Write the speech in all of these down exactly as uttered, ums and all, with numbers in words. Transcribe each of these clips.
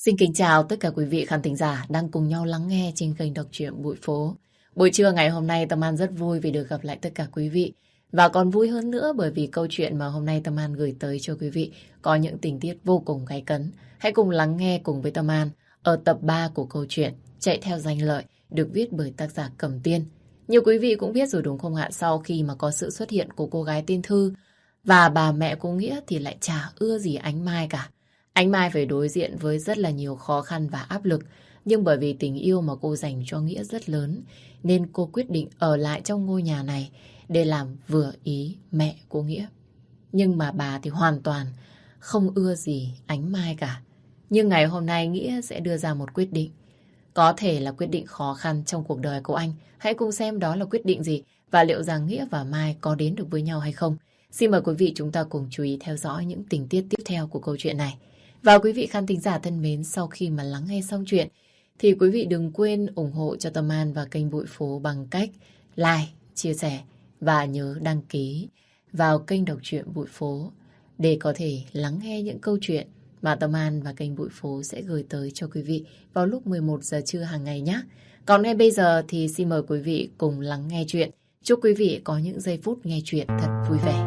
Xin kính chào tất cả quý vị khán thính giả đang cùng nhau lắng nghe trên kênh đọc truyện Bụi Phố. Buổi trưa ngày hôm nay Tâm An rất vui vì được gặp lại tất cả quý vị. Và còn vui hơn nữa bởi vì câu chuyện mà hôm nay Tâm An gửi tới cho quý vị có những tình tiết vô cùng gay cấn. Hãy cùng lắng nghe cùng với Tâm An ở tập ba của câu chuyện Chạy theo danh lợi được viết bởi tác giả Cẩm Tiên. Nhiều quý vị cũng biết rồi đúng không ạ, sau khi mà có sự xuất hiện của cô gái tên Thư và bà mẹ cô Nghĩa thì lại chả ưa gì Ánh Mai cả. Ánh Mai phải đối diện với rất là nhiều khó khăn và áp lực, nhưng bởi vì tình yêu mà cô dành cho Nghĩa rất lớn, nên cô quyết định ở lại trong ngôi nhà này để làm vừa ý mẹ của Nghĩa. Nhưng mà bà thì hoàn toàn không ưa gì Ánh Mai cả. Nhưng ngày hôm nay Nghĩa sẽ đưa ra một quyết định. Có thể là quyết định khó khăn trong cuộc đời của anh. Hãy cùng xem đó là quyết định gì và liệu rằng Nghĩa và Mai có đến được với nhau hay không. Xin mời quý vị chúng ta cùng chú ý theo dõi những tình tiết tiếp theo của câu chuyện này. Và quý vị khán thính giả thân mến, sau khi mà lắng nghe xong chuyện thì quý vị đừng quên ủng hộ cho Tâm An và kênh Bụi Phố bằng cách like, chia sẻ và nhớ đăng ký vào kênh đọc truyện Bụi Phố để có thể lắng nghe những câu chuyện mà Tâm An và kênh Bụi Phố sẽ gửi tới cho quý vị vào lúc mười một giờ trưa hàng ngày nhé. Còn ngay bây giờ thì xin mời quý vị cùng lắng nghe chuyện. Chúc quý vị có những giây phút nghe chuyện thật vui vẻ.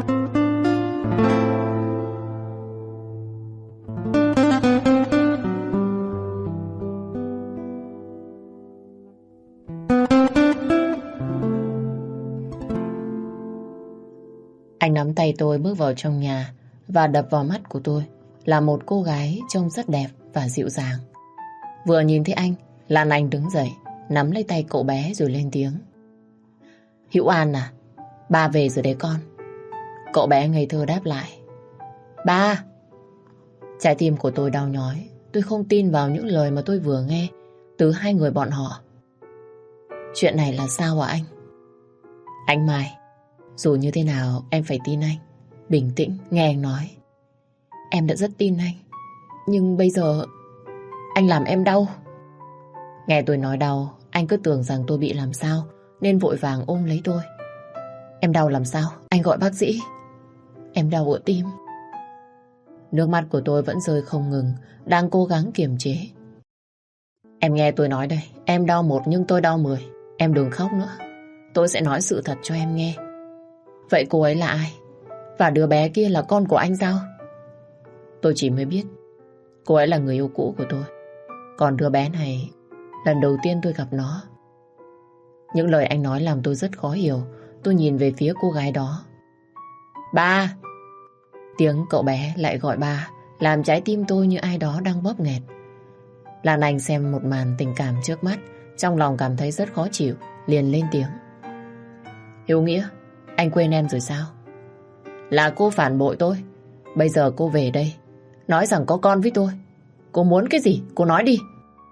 Anh nắm tay tôi bước vào trong nhà và đập vào mắt của tôi là một cô gái trông rất đẹp và dịu dàng. Vừa nhìn thấy anh, Lan Anh đứng dậy, nắm lấy tay cậu bé rồi lên tiếng. Hữu An à, ba về rồi đấy con. Cậu bé ngây thơ đáp lại. Ba! Trái tim của tôi đau nhói. Tôi không tin vào những lời mà tôi vừa nghe từ hai người bọn họ. Chuyện này là sao hả anh? Anh Mai, dù như thế nào em phải tin anh. Bình tĩnh, nghe anh nói. Em đã rất tin anh, nhưng bây giờ anh làm em đau. Nghe tôi nói đau, anh cứ tưởng rằng tôi bị làm sao nên vội vàng ôm lấy tôi. Em đau làm sao? Anh gọi bác sĩ. Em đau ở tim. Nước mắt của tôi vẫn rơi không ngừng, đang cố gắng kiềm chế. Em nghe tôi nói đây, em đau một nhưng tôi đau mười. Em đừng khóc nữa. Tôi sẽ nói sự thật cho em nghe. Vậy cô ấy là ai? Và đứa bé kia là con của anh sao? Tôi chỉ mới biết cô ấy là người yêu cũ của tôi. Còn đứa bé này lần đầu tiên tôi gặp nó. Những lời anh nói làm tôi rất khó hiểu. Tôi nhìn về phía cô gái đó. Ba! Tiếng cậu bé lại gọi ba, làm trái tim tôi như ai đó đang bóp nghẹt. Lan Anh xem một màn tình cảm trước mắt, trong lòng cảm thấy rất khó chịu, liền lên tiếng. Hiếu Nghĩa, anh quên em rồi sao? Là cô phản bội tôi. Bây giờ cô về đây nói rằng có con với tôi. Cô muốn cái gì? Cô nói đi.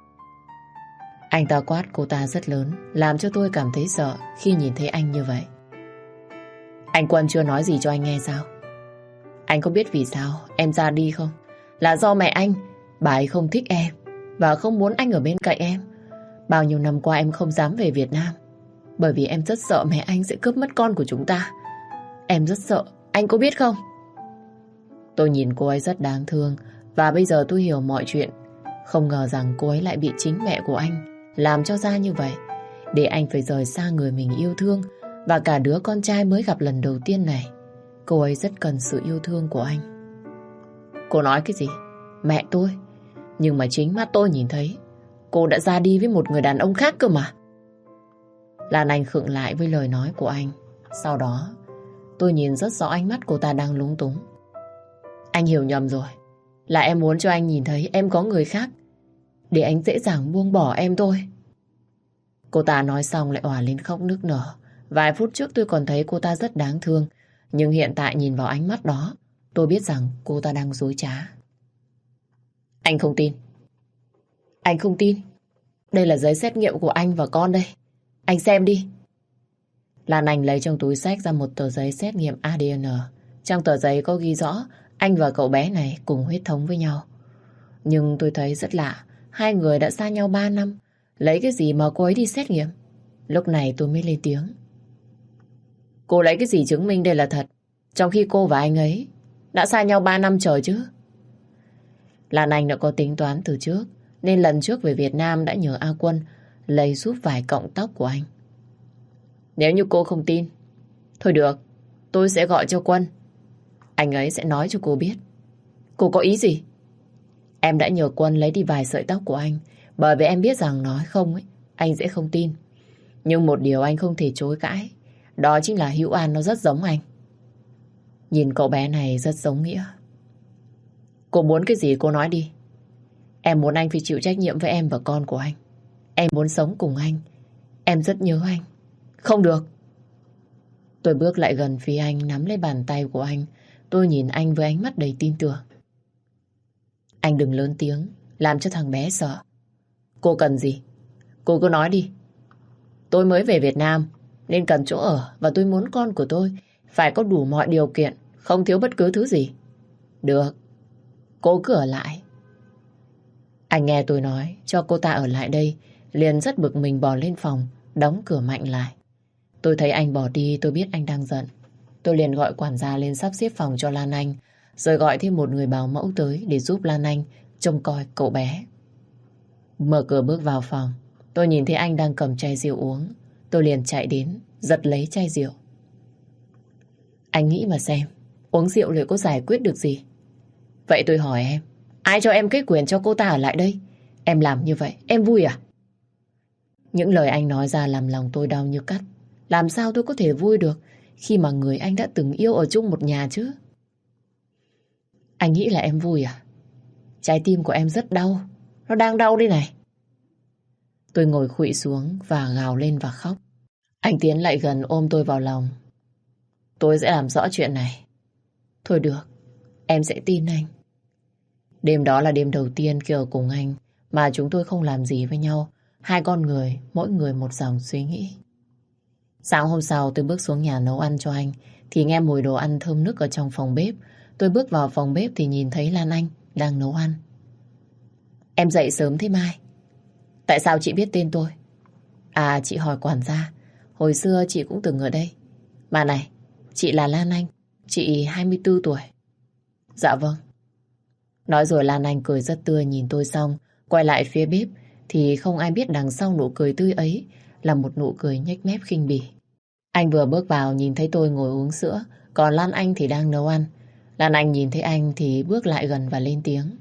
Anh ta quát cô ta rất lớn, làm cho tôi cảm thấy sợ khi nhìn thấy anh như vậy. Anh Quân chưa nói gì cho anh nghe sao? Anh có biết vì sao em ra đi không? Là do mẹ anh, bà ấy không thích em và không muốn anh ở bên cạnh em. Bao nhiêu năm qua em không dám về Việt Nam bởi vì em rất sợ mẹ anh sẽ cướp mất con của chúng ta. Em rất sợ, anh có biết không? Tôi nhìn cô ấy rất đáng thương và bây giờ tôi hiểu mọi chuyện. Không ngờ rằng cô ấy lại bị chính mẹ của anh làm cho ra như vậy, để anh phải rời xa người mình yêu thương và cả đứa con trai mới gặp lần đầu tiên này. Cô ấy rất cần sự yêu thương của anh. Cô nói cái gì? Mẹ tôi? Nhưng mà chính mắt tôi nhìn thấy cô đã ra đi với một người đàn ông khác cơ mà. Lan Anh khựng lại với lời nói của anh. Sau đó tôi nhìn rất rõ ánh mắt cô ta đang lúng túng. Anh hiểu nhầm rồi. Là em muốn cho anh nhìn thấy em có người khác để anh dễ dàng buông bỏ em thôi. Cô ta nói xong lại òa lên khóc nức nở. Vài phút trước tôi còn thấy cô ta rất đáng thương, nhưng hiện tại nhìn vào ánh mắt đó, tôi biết rằng cô ta đang dối trá. Anh không tin. Anh không tin. Đây là giấy xét nghiệm của anh và con đây. Anh xem đi. Lan Anh lấy trong túi xách ra một tờ giấy xét nghiệm a đê en. Trong tờ giấy có ghi rõ anh và cậu bé này cùng huyết thống với nhau. Nhưng tôi thấy rất lạ. Hai người đã xa nhau ba năm. Lấy cái gì mà cô ấy đi xét nghiệm? Lúc này tôi mới lên tiếng. Cô lấy cái gì chứng minh đây là thật, trong khi cô và anh ấy đã xa nhau ba năm trời chứ? Lan Anh đã có tính toán từ trước, nên lần trước về Việt Nam đã nhờ A Quân lấy giúp vài cọng tóc của anh. Nếu như cô không tin, thôi được, tôi sẽ gọi cho Quân. Anh ấy sẽ nói cho cô biết. Cô có ý gì? Em đã nhờ Quân lấy đi vài sợi tóc của anh, bởi vì em biết rằng nói không ấy, anh sẽ không tin. Nhưng một điều anh không thể chối cãi, đó chính là Hữu An nó rất giống anh. Nhìn cậu bé này rất giống Nghĩa. Cô muốn cái gì cô nói đi. Em muốn anh phải chịu trách nhiệm với em và con của anh. Em muốn sống cùng anh. Em rất nhớ anh. Không được. Tôi bước lại gần phía anh, nắm lấy bàn tay của anh. Tôi nhìn anh với ánh mắt đầy tin tưởng. Anh đừng lớn tiếng, làm cho thằng bé sợ. Cô cần gì? Cô cứ nói đi. Tôi mới về Việt Nam, nên cần chỗ ở, và tôi muốn con của tôi phải có đủ mọi điều kiện, không thiếu bất cứ thứ gì. Được, cô cứ ở lại. Anh nghe tôi nói cho cô ta ở lại đây, liền rất bực mình bò lên phòng, đóng cửa mạnh lại. Tôi thấy anh bỏ đi, tôi biết anh đang giận. Tôi liền gọi quản gia lên sắp xếp phòng cho Lan Anh, rồi gọi thêm một người bảo mẫu tới để giúp Lan Anh trông coi cậu bé. Mở cửa bước vào phòng, tôi nhìn thấy anh đang cầm chai rượu uống. Tôi liền chạy đến, giật lấy chai rượu. Anh nghĩ mà xem, uống rượu liệu có giải quyết được gì? Vậy tôi hỏi em, ai cho em cái quyền cho cô ta ở lại đây? Em làm như vậy, em vui à? Những lời anh nói ra làm lòng tôi đau như cắt. Làm sao tôi có thể vui được khi mà người anh đã từng yêu ở chung một nhà chứ? Anh nghĩ là em vui à? Trái tim của em rất đau. Nó đang đau đây này. Tôi ngồi khuỵu xuống và gào lên và khóc. Anh tiến lại gần ôm tôi vào lòng. Tôi sẽ làm rõ chuyện này. Thôi được, em sẽ tin anh. Đêm đó là đêm đầu tiên khi ở cùng anh mà chúng tôi không làm gì với nhau. Hai con người, mỗi người một dòng suy nghĩ. Sáng hôm sau tôi bước xuống nhà nấu ăn cho anh thì nghe mùi đồ ăn thơm nức ở trong phòng bếp. Tôi bước vào phòng bếp thì nhìn thấy Lan Anh đang nấu ăn. Em dậy sớm thế Mai? Tại sao chị biết tên tôi? À, chị hỏi quản gia. Hồi xưa chị cũng từng ở đây. Mà này, chị là Lan Anh. Chị hai mươi tư tuổi. Dạ vâng. Nói rồi Lan Anh cười rất tươi nhìn tôi xong quay lại phía bếp thì không ai biết đằng sau nụ cười tươi ấy là một nụ cười nhếch mép khinh bỉ. Anh vừa bước vào nhìn thấy tôi ngồi uống sữa, còn Lan Anh thì đang nấu ăn. Lan Anh nhìn thấy anh thì bước lại gần và lên tiếng.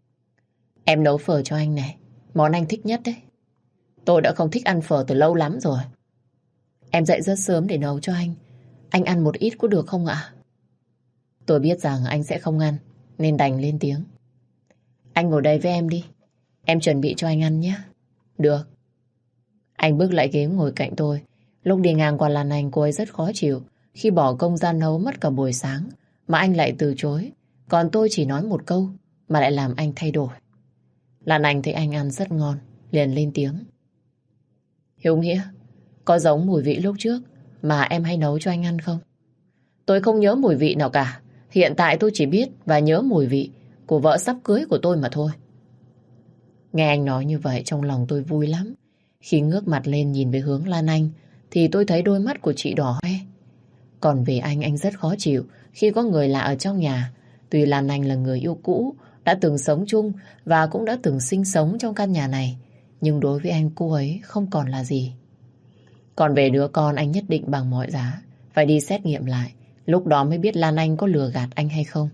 Em nấu phở cho anh này, món anh thích nhất đấy. Tôi đã không thích ăn phở từ lâu lắm rồi. Em dậy rất sớm để nấu cho anh. Anh ăn một ít có được không ạ? Tôi biết rằng anh sẽ không ăn, nên đành lên tiếng. Anh ngồi đây với em đi. Em chuẩn bị cho anh ăn nhé. Được. Anh bước lại ghế ngồi cạnh tôi. Lúc đi ngang qua Lan Anh, cô ấy rất khó chịu khi bỏ công ra nấu mất cả buổi sáng mà anh lại từ chối. Còn tôi chỉ nói một câu mà lại làm anh thay đổi. Lan Anh thấy anh ăn rất ngon, liền lên tiếng. Hiếu Nghĩa, có giống mùi vị lúc trước mà em hay nấu cho anh ăn không? Tôi không nhớ mùi vị nào cả. Hiện tại tôi chỉ biết và nhớ mùi vị của vợ sắp cưới của tôi mà thôi. Nghe anh nói như vậy trong lòng tôi vui lắm. Khi ngước mặt lên nhìn về hướng Lan Anh thì tôi thấy đôi mắt của chị đỏ hoe. Còn về anh, anh rất khó chịu khi có người lạ ở trong nhà. Tuy Lan Anh là người yêu cũ, đã từng sống chung và cũng đã từng sinh sống trong căn nhà này, nhưng đối với anh cô ấy không còn là gì. Còn về đứa con, anh nhất định bằng mọi giá phải đi xét nghiệm lại. Lúc đó mới biết Lan Anh có lừa gạt anh hay không.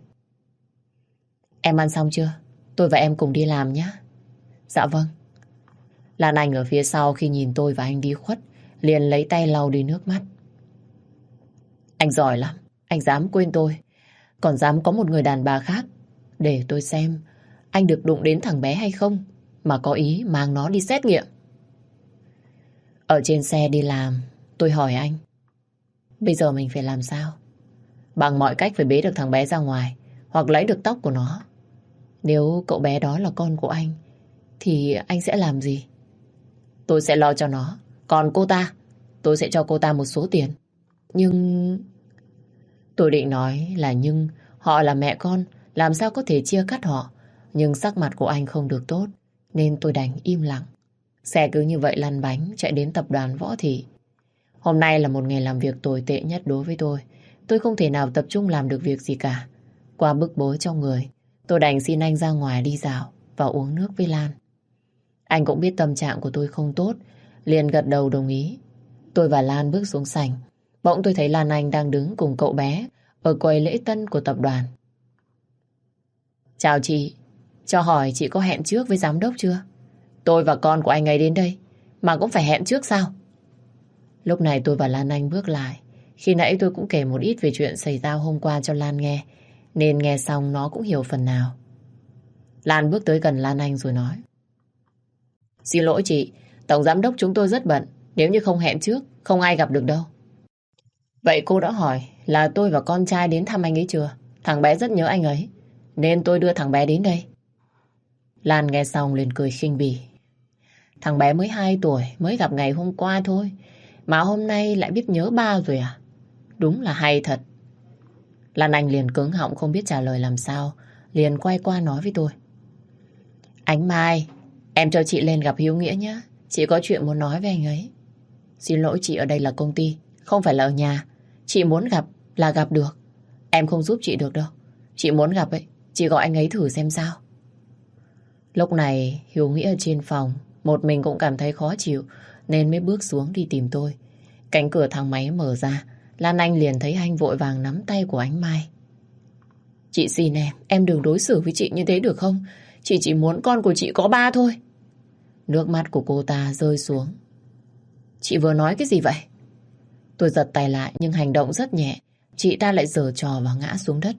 Em ăn xong chưa? Tôi và em cùng đi làm nhé. Dạ vâng. Lan Anh ở phía sau khi nhìn tôi và anh đi khuất liền lấy tay lau đi nước mắt. Anh giỏi lắm. Anh dám quên tôi, còn dám có một người đàn bà khác. Để tôi xem anh được đụng đến thằng bé hay không mà có ý mang nó đi xét nghiệm. Ở trên xe đi làm, tôi hỏi anh, bây giờ mình phải làm sao? Bằng mọi cách phải bế được thằng bé ra ngoài hoặc lấy được tóc của nó. Nếu cậu bé đó là con của anh thì anh sẽ làm gì? Tôi sẽ lo cho nó. Còn cô ta, tôi sẽ cho cô ta một số tiền. Nhưng... Tôi định nói là nhưng họ là mẹ con, làm sao có thể chia cắt họ. Nhưng sắc mặt của anh không được tốt nên tôi đành im lặng. Xe cứ như vậy lăn bánh chạy đến tập đoàn Võ Thị. Hôm nay là một ngày làm việc tồi tệ nhất đối với tôi. Tôi không thể nào tập trung làm được việc gì cả. Qua bức bối trong người, Tôi đành xin anh ra ngoài đi dạo và uống nước với Lan. Anh cũng biết tâm trạng của tôi không tốt, liền gật đầu đồng ý. Tôi và Lan bước xuống sảnh. Bỗng tôi thấy Lan Anh đang đứng cùng cậu bé ở quầy lễ tân của tập đoàn. Chào chị, cho hỏi chị có hẹn trước với giám đốc chưa? Tôi và con của anh ấy đến đây, mà cũng phải hẹn trước sao? Lúc này tôi và Lan Anh bước lại. Khi nãy tôi cũng kể một ít về chuyện xảy ra hôm qua cho Lan nghe, nên nghe xong nó cũng hiểu phần nào. Lan bước tới gần Lan Anh rồi nói. Xin lỗi chị, tổng giám đốc chúng tôi rất bận. Nếu như không hẹn trước, không ai gặp được đâu. Vậy cô đã hỏi là tôi và con trai đến thăm anh ấy chưa? Thằng bé rất nhớ anh ấy, nên tôi đưa thằng bé đến đây. Lan nghe xong liền cười khinh bỉ. Thằng bé mới hai tuổi, mới gặp ngày hôm qua thôi, mà hôm nay lại biết nhớ ba rồi à? Đúng là hay thật. Lan Anh liền cứng họng không biết trả lời làm sao, liền quay qua nói với tôi. Ánh Mai, em cho chị lên gặp Hiếu Nghĩa nhé. Chị có chuyện muốn nói với anh ấy. Xin lỗi chị, ở đây là công ty, không phải là ở nhà. Chị muốn gặp là gặp được. Em không giúp chị được đâu. Chị muốn gặp ấy, chị gọi anh ấy thử xem sao. Lúc này Hiếu Nghĩa ở trên phòng, một mình cũng cảm thấy khó chịu, nên mới bước xuống đi tìm tôi. Cánh cửa thang máy mở ra, Lan Anh liền thấy anh vội vàng nắm tay của Ánh Mai. Chị xin em, em đừng đối xử với chị như thế được không? Chị chỉ muốn con của chị có ba thôi. Nước mắt của cô ta rơi xuống. Chị vừa nói cái gì vậy? Tôi giật tay lại nhưng hành động rất nhẹ. Chị ta lại giở trò và ngã xuống đất.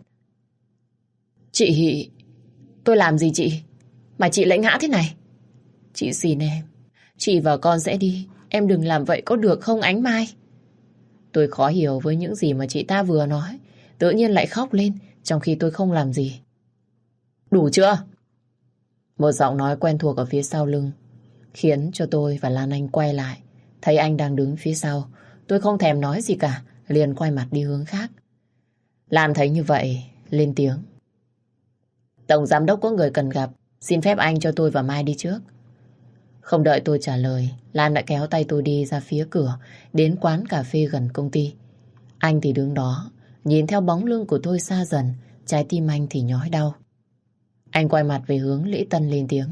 Chị... Tôi làm gì chị? Mà chị lại ngã thế này? Chị xin em, chị và con sẽ đi. Em đừng làm vậy có được không Ánh Mai? Tôi khó hiểu với những gì mà chị ta vừa nói. Tự nhiên lại khóc lên trong khi tôi không làm gì. Đủ chưa? Một giọng nói quen thuộc ở phía sau lưng khiến cho tôi và Lan Anh quay lại. Thấy anh đang đứng phía sau, tôi không thèm nói gì cả, liền quay mặt đi hướng khác. Lan thấy như vậy, lên tiếng. Tổng giám đốc có người cần gặp, xin phép anh cho tôi và Mai đi trước. Không đợi tôi trả lời, Lan đã kéo tay tôi đi ra phía cửa, đến quán cà phê gần công ty. Anh thì đứng đó, nhìn theo bóng lưng của tôi xa dần, trái tim anh thì nhói đau. Anh quay mặt về hướng lễ tân lên tiếng.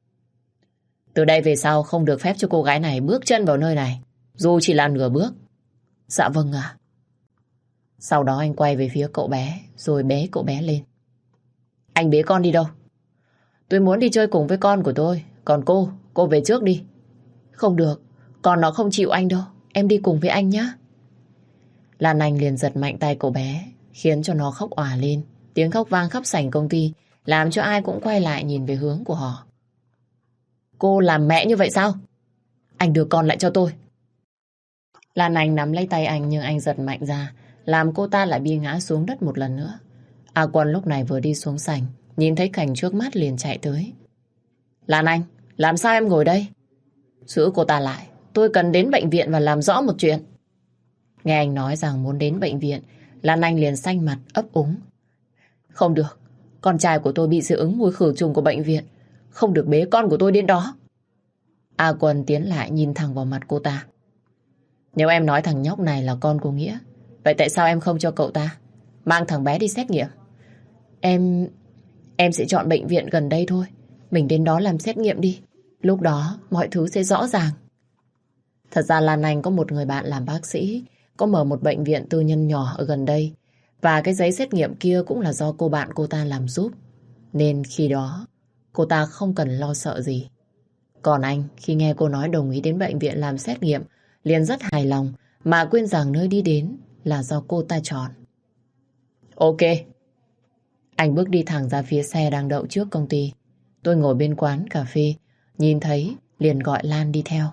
Từ đây về sau không được phép cho cô gái này bước chân vào nơi này, dù chỉ là nửa bước. Dạ vâng ạ. Sau đó anh quay về phía cậu bé, rồi bế cậu bé lên. Anh bế con đi đâu? Tôi muốn đi chơi cùng với con của tôi, còn cô, cô về trước đi. Không được, con nó không chịu anh đâu, em đi cùng với anh nhé. Lan Anh liền giật mạnh tay cậu bé, khiến cho nó khóc òa lên. Tiếng khóc vang khắp sảnh công ty, làm cho ai cũng quay lại nhìn về hướng của họ. Cô làm mẹ như vậy sao? Anh đưa con lại cho tôi. Lan Anh nắm lấy tay anh nhưng anh giật mạnh ra, làm cô ta lại bị ngã xuống đất một lần nữa. A Quân lúc này vừa đi xuống sảnh, nhìn thấy cảnh trước mắt liền chạy tới. Lan Anh, làm sao em ngồi đây? Giữ cô ta lại, tôi cần đến bệnh viện và làm rõ một chuyện. Nghe anh nói rằng muốn đến bệnh viện, Lan Anh liền xanh mặt ấp úng. Không được, con trai của tôi bị dị ứng mùi khử trùng của bệnh viện, không được bế con của tôi đến đó. A Quân tiến lại nhìn thẳng vào mặt cô ta. Nếu em nói thằng nhóc này là con của Nghĩa, vậy tại sao em không cho cậu ta mang thằng bé đi xét nghiệm? Em... Em sẽ chọn bệnh viện gần đây thôi. Mình đến đó làm xét nghiệm đi. Lúc đó mọi thứ sẽ rõ ràng. Thật ra Lan Anh có một người bạn làm bác sĩ, có mở một bệnh viện tư nhân nhỏ ở gần đây. Và cái giấy xét nghiệm kia cũng là do cô bạn cô ta làm giúp. Nên khi đó cô ta không cần lo sợ gì. Còn anh, khi nghe cô nói đồng ý đến bệnh viện làm xét nghiệm, liền rất hài lòng, mà quên rằng nơi đi đến là do cô ta chọn. Ok. Anh bước đi thẳng ra phía xe đang đậu trước công ty. Tôi ngồi bên quán cà phê, nhìn thấy liền gọi Lan đi theo.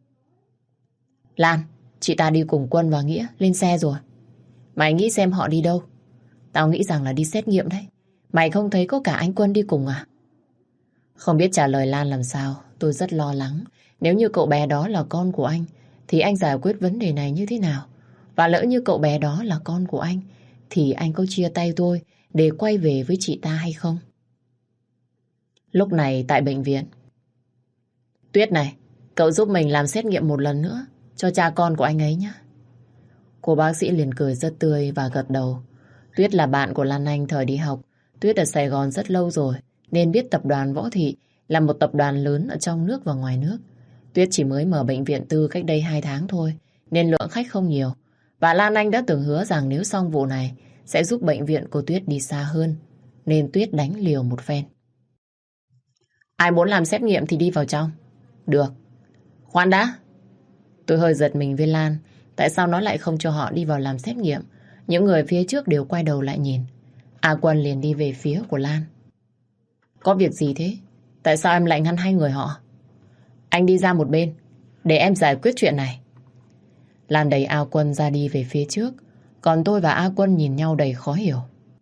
Lan, chị ta đi cùng Quân và Nghĩa lên xe rồi. Mày nghĩ xem họ đi đâu? Tao nghĩ rằng là đi xét nghiệm đấy. Mày không thấy có cả anh Quân đi cùng à? Không biết trả lời Lan làm sao, tôi rất lo lắng. Nếu như cậu bé đó là con của anh, thì anh giải quyết vấn đề này như thế nào? Và lỡ như cậu bé đó là con của anh, thì anh có chia tay tôi để quay về với chị ta hay không? Lúc này tại bệnh viện. Tuyết này, cậu giúp mình làm xét nghiệm một lần nữa cho cha con của anh ấy nhé. Cô bác sĩ liền cười rất tươi và gật đầu. Tuyết là bạn của Lan Anh thời đi học. Tuyết ở Sài Gòn rất lâu rồi, nên biết tập đoàn Võ Thị là một tập đoàn lớn ở trong nước và ngoài nước. Tuyết chỉ mới mở bệnh viện tư cách đây hai tháng thôi, nên lượng khách không nhiều. Và Lan Anh đã từng hứa rằng nếu xong vụ này, sẽ giúp bệnh viện của Tuyết đi xa hơn. Nên Tuyết đánh liều một phen. Ai muốn làm xét nghiệm thì đi vào trong. Được. Khoan đã. Tôi hơi giật mình với Lan. Tại sao nó lại không cho họ đi vào làm xét nghiệm? Những người phía trước đều quay đầu lại nhìn. A Quân liền đi về phía của Lan. Có việc gì thế? Tại sao em lại ngăn hai người họ? Anh đi ra một bên, để em giải quyết chuyện này. Lan đẩy A Quân ra đi về phía trước. Còn tôi và A Quân nhìn nhau đầy khó hiểu.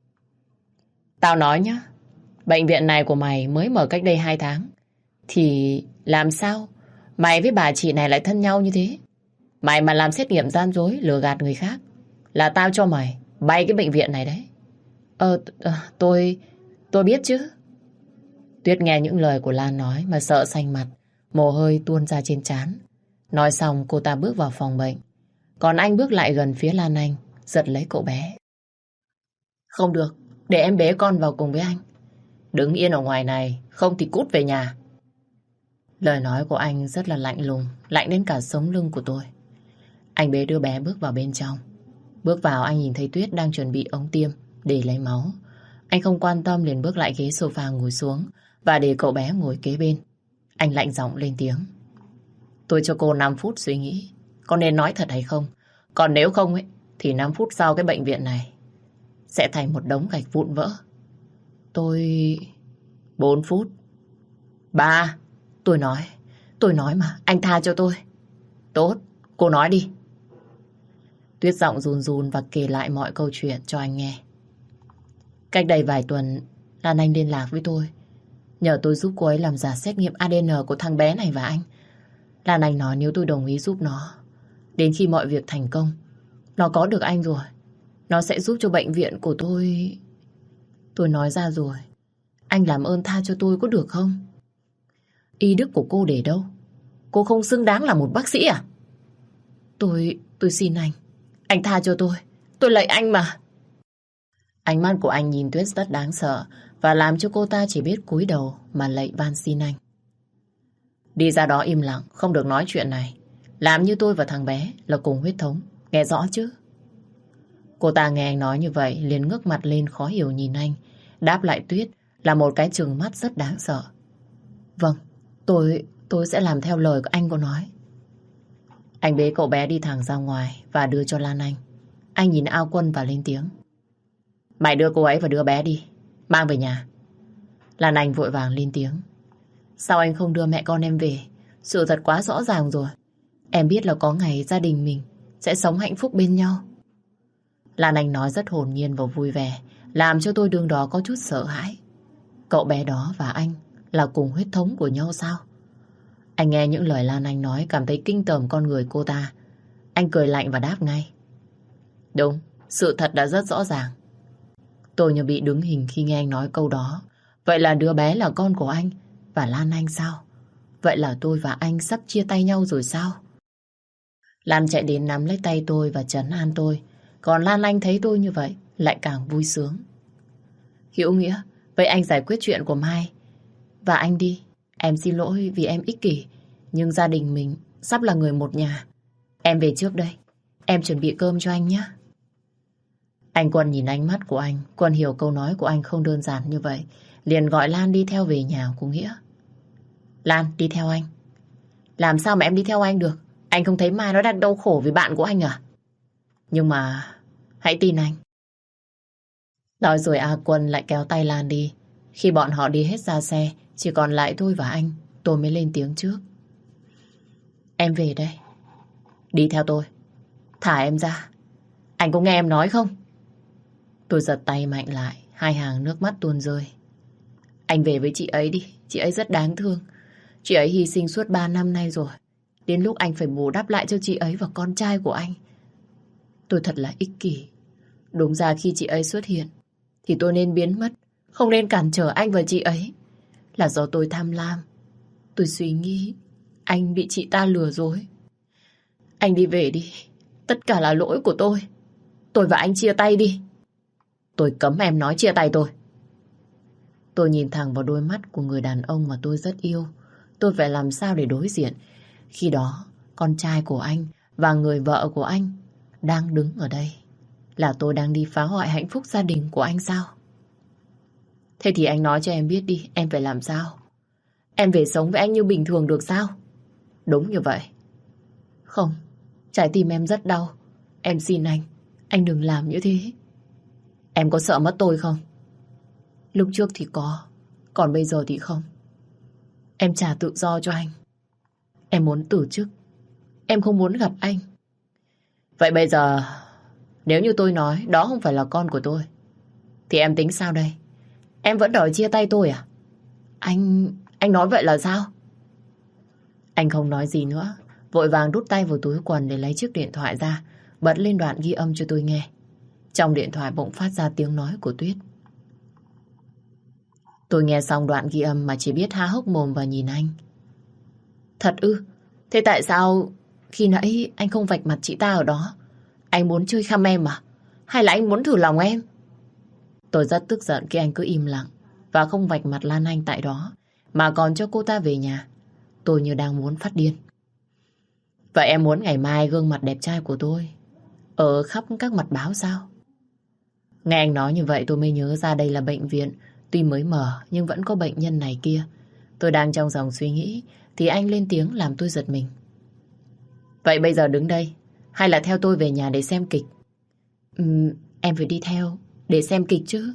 Tao nói nhá, bệnh viện này của mày mới mở cách đây hai tháng. Thì làm sao mày với bà chị này lại thân nhau như thế? Mày mà làm xét nghiệm gian dối, lừa gạt người khác, là tao cho mày bay cái bệnh viện này đấy. Ờ, tôi... tôi biết chứ. Tuyết nghe những lời của Lan nói mà sợ xanh mặt, mồ hôi tuôn ra trên trán. Nói xong cô ta bước vào phòng bệnh. Còn anh bước lại gần phía Lan Anh, giật lấy cậu bé. Không được, để em bế con vào cùng với anh. Đứng yên ở ngoài này, không thì cút về nhà. Lời nói của anh rất là lạnh lùng, lạnh đến cả sống lưng của tôi. Anh bế đứa bé bước vào bên trong. Bước vào anh nhìn thấy Tuyết đang chuẩn bị ống tiêm để lấy máu. Anh không quan tâm liền bước lại ghế sofa ngồi xuống và để cậu bé ngồi kế bên. Anh lạnh giọng lên tiếng. Tôi cho cô năm phút suy nghĩ, có nên nói thật hay không? Còn nếu không ấy, thì năm phút sau cái bệnh viện này sẽ thành một đống gạch vụn vỡ. Tôi... bốn phút. Ba. Tôi nói, tôi nói mà, anh tha cho tôi. Tốt, cô nói đi. Tuyết giọng run run và kể lại mọi câu chuyện cho anh nghe. Cách đây vài tuần, Lan Anh liên lạc với tôi, nhờ tôi giúp cô ấy làm giả xét nghiệm a đê en của thằng bé này và anh. Lan Anh nói nếu tôi đồng ý giúp nó, đến khi mọi việc thành công, nó có được anh rồi, nó sẽ giúp cho bệnh viện của tôi. Tôi nói ra rồi, anh làm ơn tha cho tôi có được không? Y đức của cô để đâu? Cô không xứng đáng là một bác sĩ à? Tôi, tôi xin anh, anh tha cho tôi, tôi lạy anh mà. Ánh mắt của anh nhìn Tuyết rất đáng sợ và làm cho cô ta chỉ biết cúi đầu mà lạy van xin anh. Đi ra đó im lặng, không được nói chuyện này. Làm như tôi và thằng bé là cùng huyết thống, nghe rõ chứ? Cô ta nghe anh nói như vậy liền ngước mặt lên khó hiểu nhìn anh. Đáp lại Tuyết là một cái trừng mắt rất đáng sợ. Vâng, tôi, tôi sẽ làm theo lời của anh có nói. Anh bế cậu bé đi thẳng ra ngoài và đưa cho Lan Anh. Anh nhìn A Quân và lên tiếng. Mày đưa cô ấy và đứa bé đi, mang về nhà. Lan Anh vội vàng lên tiếng. Sao anh không đưa mẹ con em về? Sự thật quá rõ ràng rồi. Em biết là có ngày gia đình mình sẽ sống hạnh phúc bên nhau. Lan Anh nói rất hồn nhiên và vui vẻ, làm cho tôi đương đó có chút sợ hãi. Cậu bé đó và anh là cùng huyết thống của nhau sao? Anh nghe những lời Lan Anh nói cảm thấy kinh tởm con người cô ta. Anh cười lạnh và đáp ngay. Đúng, sự thật đã rất rõ ràng. Tôi như bị đứng hình khi nghe anh nói câu đó. Vậy là đứa bé là con của anh và Lan Anh sao? Vậy là tôi và anh sắp chia tay nhau rồi sao? Lan chạy đến nắm lấy tay tôi và trấn an tôi. Còn Lan Anh thấy tôi như vậy lại càng vui sướng. Hữu Nghĩa, vậy anh giải quyết chuyện của Mai và anh đi. Em xin lỗi vì em ích kỷ, nhưng gia đình mình sắp là người một nhà. Em về trước đây, em chuẩn bị cơm cho anh nhé. Anh Quân nhìn ánh mắt của anh, Quân hiểu câu nói của anh không đơn giản như vậy, liền gọi Lan đi theo về nhà của Nghĩa. Lan, đi theo anh. Làm sao mà em đi theo anh được? Anh không thấy Mai nó đang đau khổ vì bạn của anh à? Nhưng mà hãy tin anh. Nói rồi A Quân lại kéo tay Lan đi. Khi bọn họ đi hết ra xe, chỉ còn lại tôi và anh, tôi mới lên tiếng trước. Em về đây. Đi theo tôi. Thả em ra. Anh có nghe em nói không? Tôi giật tay mạnh lại, hai hàng nước mắt tuôn rơi. Anh về với chị ấy đi, chị ấy rất đáng thương. Chị ấy hy sinh suốt ba năm nay rồi. Đến lúc anh phải bù đắp lại cho chị ấy và con trai của anh. Tôi thật là ích kỷ. Đúng ra khi chị ấy xuất hiện thì tôi nên biến mất, không nên cản trở anh và chị ấy. Là do tôi tham lam. Tôi suy nghĩ anh bị chị ta lừa dối. Anh đi về đi. Tất cả là lỗi của tôi. Tôi và anh chia tay đi. Tôi cấm em nói chia tay tôi. Tôi nhìn thẳng vào đôi mắt của người đàn ông mà tôi rất yêu. Tôi phải làm sao để đối diện? Khi đó, con trai của anh và người vợ của anh đang đứng ở đây. Là tôi đang đi phá hoại hạnh phúc gia đình của anh sao? Thế thì anh nói cho em biết đi, em phải làm sao? Em về sống với anh như bình thường được sao? Đúng như vậy. Không, trái tim em rất đau. Em xin anh, anh đừng làm như thế. Em có sợ mất tôi không? Lúc trước thì có, còn bây giờ thì không. Em trả tự do cho anh. Em muốn từ chức. Em không muốn gặp anh. Vậy bây giờ, nếu như tôi nói đó không phải là con của tôi, thì em tính sao đây? Em vẫn đòi chia tay tôi à? Anh... anh nói vậy là sao? Anh không nói gì nữa, vội vàng đút tay vào túi quần để lấy chiếc điện thoại ra, bật lên đoạn ghi âm cho tôi nghe. Trong điện thoại bỗng phát ra tiếng nói của Tuyết. Tôi nghe xong đoạn ghi âm mà chỉ biết há hốc mồm và nhìn anh. Thật ư? Thế tại sao khi nãy anh không vạch mặt chị ta ở đó? Anh muốn chơi khăm em à? Hay là anh muốn thử lòng em? Tôi rất tức giận khi anh cứ im lặng và không vạch mặt Lan Anh tại đó, mà còn cho cô ta về nhà. Tôi như đang muốn phát điên. Vậy em muốn ngày mai gương mặt đẹp trai của tôi ở khắp các mặt báo sao? Nghe anh nói như vậy tôi mới nhớ ra đây là bệnh viện. Tuy mới mở nhưng vẫn có bệnh nhân này kia. Tôi đang trong dòng suy nghĩ thì anh lên tiếng làm tôi giật mình. Vậy bây giờ đứng đây hay là theo tôi về nhà để xem kịch? Ừm, em phải đi theo để xem kịch chứ.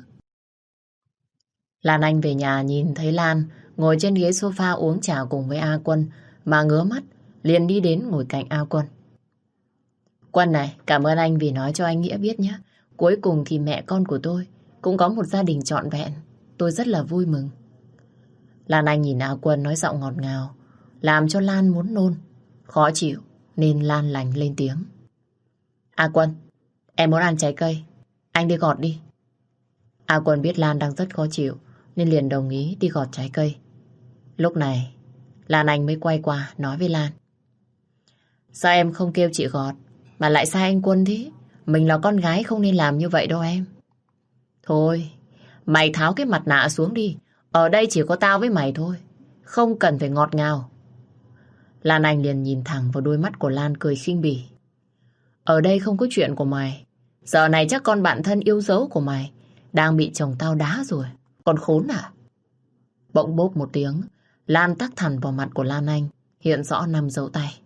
Lan Anh về nhà nhìn thấy Lan ngồi trên ghế sofa uống trà cùng với A Quân mà ngứa mắt, liền đi đến ngồi cạnh A Quân. Quân này, cảm ơn anh vì nói cho anh Nghĩa biết nhé. Cuối cùng thì mẹ con của tôi cũng có một gia đình trọn vẹn. Tôi rất là vui mừng. Lan Anh nhìn A Quân nói giọng ngọt ngào, làm cho Lan muốn nôn. Khó chịu nên Lan lành lên tiếng. A Quân, em muốn ăn trái cây, anh đi gọt đi. A Quân biết Lan đang rất khó chịu nên liền đồng ý đi gọt trái cây. Lúc này Lan Anh mới quay qua nói với Lan. Sao em không kêu chị gọt mà lại sai anh Quân thế? Mình là con gái không nên làm như vậy đâu em. Thôi, mày tháo cái mặt nạ xuống đi. Ở đây chỉ có tao với mày thôi, không cần phải ngọt ngào. Lan Anh liền nhìn thẳng vào đôi mắt của Lan cười khinh bỉ. Ở đây không có chuyện của mày. Giờ này chắc con bạn thân yêu dấu của mày đang bị chồng tao đá rồi. Còn khốn à? Bỗng bốp một tiếng, Lan tắc thẳng vào mặt của Lan Anh, hiện rõ năm dấu tay.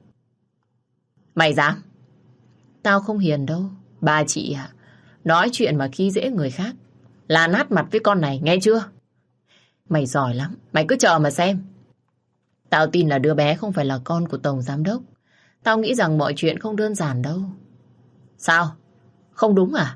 Mày dám? Tao không hiền đâu. Bà chị ạ, nói chuyện mà khi dễ người khác là nát mặt với con này, nghe chưa? Mày giỏi lắm, mày cứ chờ mà xem. Tao tin là đứa bé không phải là con của Tổng Giám Đốc. Tao nghĩ rằng mọi chuyện không đơn giản đâu. Sao? Không đúng à?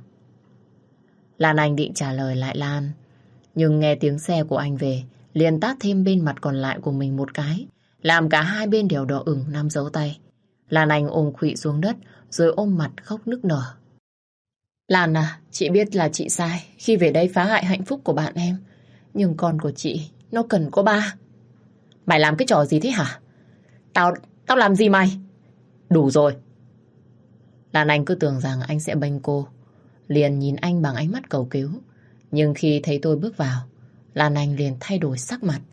Lan Anh định trả lời lại Lan, nhưng nghe tiếng xe của anh về, liền tát thêm bên mặt còn lại của mình một cái, làm cả hai bên đều đỏ ửng năm dấu tay. Lan Anh ôm khuỵu xuống đất, rồi ôm mặt khóc nức nở. Lan à, chị biết là chị sai khi về đây phá hại hạnh phúc của bạn em. Nhưng con của chị, nó cần có ba. Mày làm cái trò gì thế hả? Tao, tao làm gì mày? Đủ rồi. Lan Anh cứ tưởng rằng anh sẽ bênh cô, liền nhìn anh bằng ánh mắt cầu cứu. Nhưng khi thấy tôi bước vào, Lan Anh liền thay đổi sắc mặt.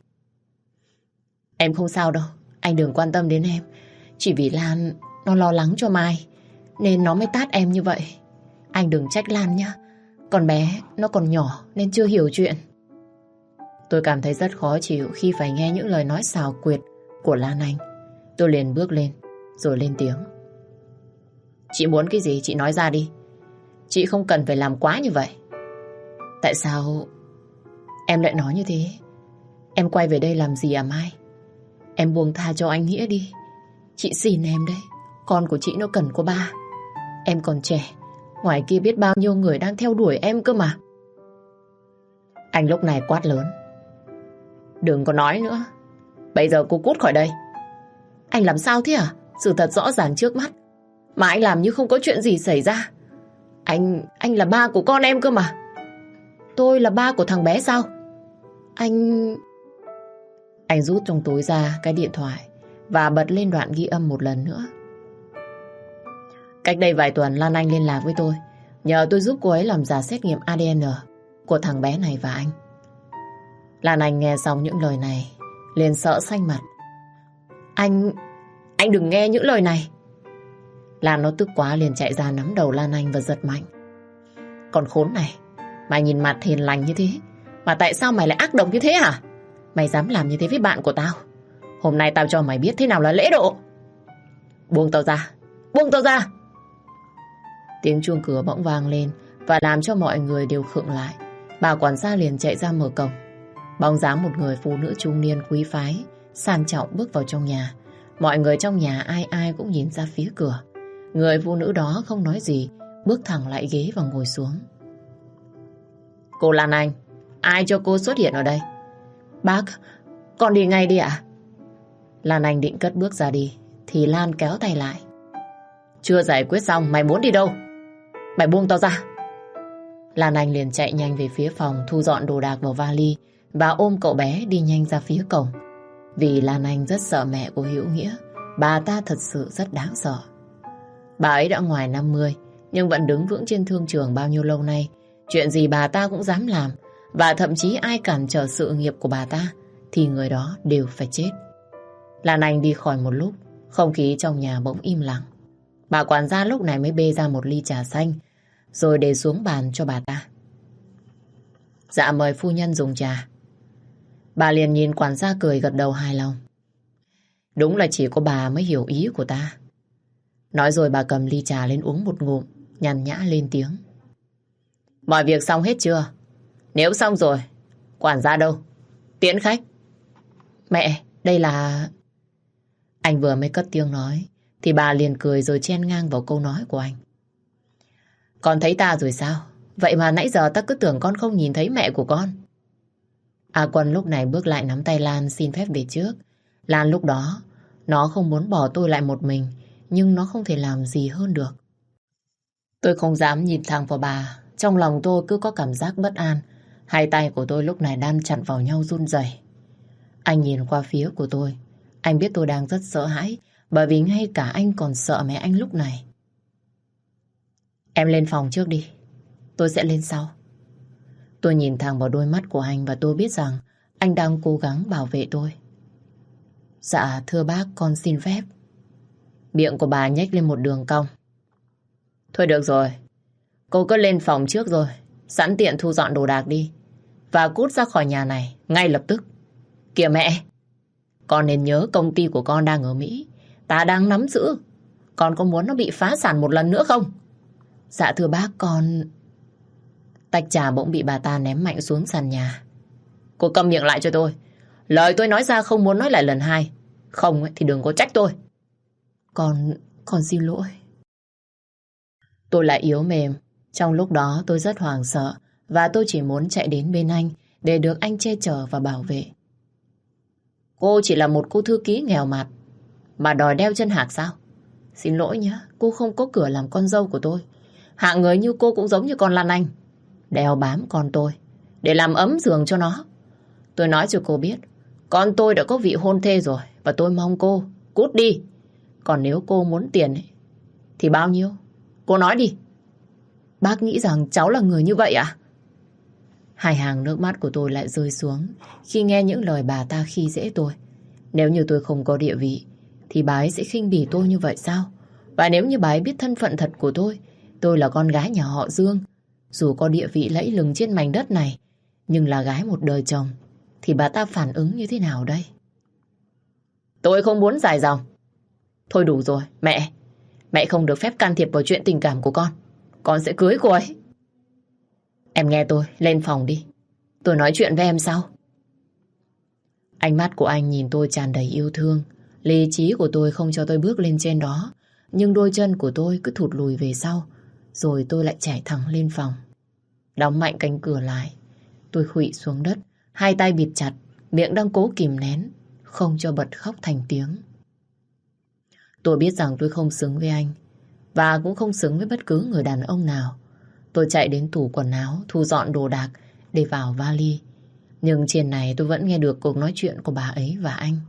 Em không sao đâu, anh đừng quan tâm đến em. Chỉ vì Lan nó lo lắng cho Mai nên nó mới tát em như vậy. Anh đừng trách Lan nhé. Con bé nó còn nhỏ nên chưa hiểu chuyện. Tôi cảm thấy rất khó chịu khi phải nghe những lời nói xào quyệt của Lan Anh. Tôi liền bước lên rồi lên tiếng. Chị muốn cái gì chị nói ra đi. Chị không cần phải làm quá như vậy. Tại sao em lại nói như thế? Em quay về đây làm gì à Mai? Em buông tha cho anh Nghĩa đi. Chị xin em đấy. Con của chị nó cần có ba. Em còn trẻ, ngoài kia biết bao nhiêu người đang theo đuổi em cơ mà. Anh lúc này quát lớn. Đừng có nói nữa. Bây giờ cô cút khỏi đây. Anh làm sao thế à? Sự thật rõ ràng trước mắt mà anh làm như không có chuyện gì xảy ra. Anh, anh là ba của con em cơ mà. Tôi là ba của thằng bé sao? Anh... Anh rút trong túi ra cái điện thoại và bật lên đoạn ghi âm một lần nữa. Cách đây vài tuần Lan Anh liên lạc với tôi, nhờ tôi giúp cô ấy làm giả xét nghiệm a đê en của thằng bé này và anh. Lan Anh nghe xong những lời này, liền sợ xanh mặt. Anh... anh đừng nghe những lời này. Lan nó tức quá liền chạy ra nắm đầu Lan Anh và giật mạnh. Còn khốn này, mày nhìn mặt hiền lành như thế, mà tại sao mày lại ác độc như thế hả? Mày dám làm như thế với bạn của tao? Hôm nay tao cho mày biết thế nào là lễ độ. Buông tao ra, buông tao ra. Tiếng chuông cửa bỗng vang lên và làm cho mọi người đều khựng lại. Bà quản gia liền chạy ra mở cổng. Bóng dáng một người phụ nữ trung niên quý phái, sang trọng bước vào trong nhà. Mọi người trong nhà ai ai cũng nhìn ra phía cửa. Người phụ nữ đó không nói gì, bước thẳng lại ghế và ngồi xuống. Cô Lan Anh, ai cho cô xuất hiện ở đây? Bác, con đi ngay đi ạ. Lan Anh định cất bước ra đi, thì Lan kéo tay lại. Chưa giải quyết xong, mày muốn đi đâu? Mày buông tao ra. Lan Anh liền chạy nhanh về phía phòng, thu dọn đồ đạc vào vali và ôm cậu bé đi nhanh ra phía cổng. Vì Lan Anh rất sợ mẹ của Hữu Nghĩa, bà ta thật sự rất đáng sợ. Bà ấy đã ngoài năm mươi, nhưng vẫn đứng vững trên thương trường bao nhiêu lâu nay. Chuyện gì bà ta cũng dám làm, và thậm chí ai cản trở sự nghiệp của bà ta thì người đó đều phải chết. Lan Anh đi khỏi một lúc, không khí trong nhà bỗng im lặng. Bà quản gia lúc này mới bê ra một ly trà xanh, rồi để xuống bàn cho bà ta. Dạ mời phu nhân dùng trà. Bà liền nhìn quản gia cười gật đầu hài lòng. Đúng là chỉ có bà mới hiểu ý của ta. Nói rồi bà cầm ly trà lên uống một ngụm, nhàn nhã lên tiếng. Mọi việc xong hết chưa? Nếu xong rồi, quản gia đâu? Tiễn khách. Mẹ, đây là... Anh vừa mới cất tiếng nói, thì bà liền cười rồi chen ngang vào câu nói của anh. Con thấy ta rồi sao? Vậy mà nãy giờ ta cứ tưởng con không nhìn thấy mẹ của con. A Quân lúc này bước lại nắm tay Lan xin phép về trước. Lan lúc đó, nó không muốn bỏ tôi lại một mình, nhưng nó không thể làm gì hơn được. Tôi không dám nhìn thẳng vào bà. Trong lòng tôi cứ có cảm giác bất an. Hai tay của tôi lúc này đan chặt vào nhau run rẩy. Anh nhìn qua phía của tôi. Anh biết tôi đang rất sợ hãi, bởi vì ngay cả anh còn sợ mẹ anh lúc này. Em lên phòng trước đi, tôi sẽ lên sau. Tôi nhìn thẳng vào đôi mắt của anh và tôi biết rằng anh đang cố gắng bảo vệ tôi. Dạ thưa bác, con xin phép. Miệng của bà nhếch lên một đường cong. Thôi được rồi, cô cứ lên phòng trước rồi, sẵn tiện thu dọn đồ đạc đi và cút ra khỏi nhà này ngay lập tức. Kìa mẹ, con nên nhớ công ty của con đang ở Mỹ, ta đang nắm giữ. Con có muốn nó bị phá sản một lần nữa không? Dạ thưa bác, con... Tách trà bỗng bị bà ta ném mạnh xuống sàn nhà. Cô câm miệng lại cho tôi. Lời tôi nói ra không muốn nói lại lần hai. Không thì đừng có trách tôi. Con... con xin lỗi. Tôi lại yếu mềm. Trong lúc đó tôi rất hoảng sợ và tôi chỉ muốn chạy đến bên anh để được anh che chở và bảo vệ. Cô chỉ là một cô thư ký nghèo mạt mà đòi đeo chân hạc sao? Xin lỗi nhé, cô không có cửa làm con dâu của tôi. Hạng người như cô cũng giống như con Lan Anh, đeo bám con tôi để làm ấm giường cho nó. Tôi nói cho cô biết, con tôi đã có vị hôn thê rồi và tôi mong cô cút đi. Còn nếu cô muốn tiền ấy, thì bao nhiêu? Cô nói đi. Bác nghĩ rằng cháu là người như vậy à? Hai hàng nước mắt của tôi lại rơi xuống khi nghe những lời bà ta khi dễ tôi. Nếu như tôi không có địa vị thì bà ấy sẽ khinh bỉ tôi như vậy sao? Và nếu như bà ấy biết thân phận thật của tôi, tôi là con gái nhà họ Dương, dù có địa vị lẫy lừng trên mảnh đất này, nhưng là gái một đời chồng, thì bà ta phản ứng như thế nào đây? Tôi không muốn dài dòng. Thôi đủ rồi, mẹ. Mẹ không được phép can thiệp vào chuyện tình cảm của con. Con sẽ cưới cô ấy. Em nghe tôi, lên phòng đi. Tôi nói chuyện với em sau. Ánh mắt của anh nhìn tôi tràn đầy yêu thương. Lý trí của tôi không cho tôi bước lên trên đó, nhưng đôi chân của tôi cứ thụt lùi về sau. Rồi tôi lại chạy thẳng lên phòng. Đóng mạnh cánh cửa lại. Tôi khuỵu xuống đất, hai tay bịt chặt, miệng đang cố kìm nén, không cho bật khóc thành tiếng. Tôi biết rằng tôi không xứng với anh, và cũng không xứng với bất cứ người đàn ông nào. Tôi chạy đến tủ quần áo, thu dọn đồ đạc để vào vali. Nhưng trên này tôi vẫn nghe được cuộc nói chuyện của bà ấy và anh.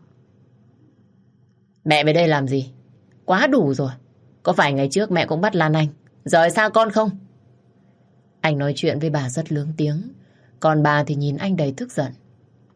Mẹ về đây làm gì? Quá đủ rồi. Có phải ngày trước mẹ cũng bắt Lan Anh rời xa con không? Anh nói chuyện với bà rất lớn tiếng, còn bà thì nhìn anh đầy tức giận.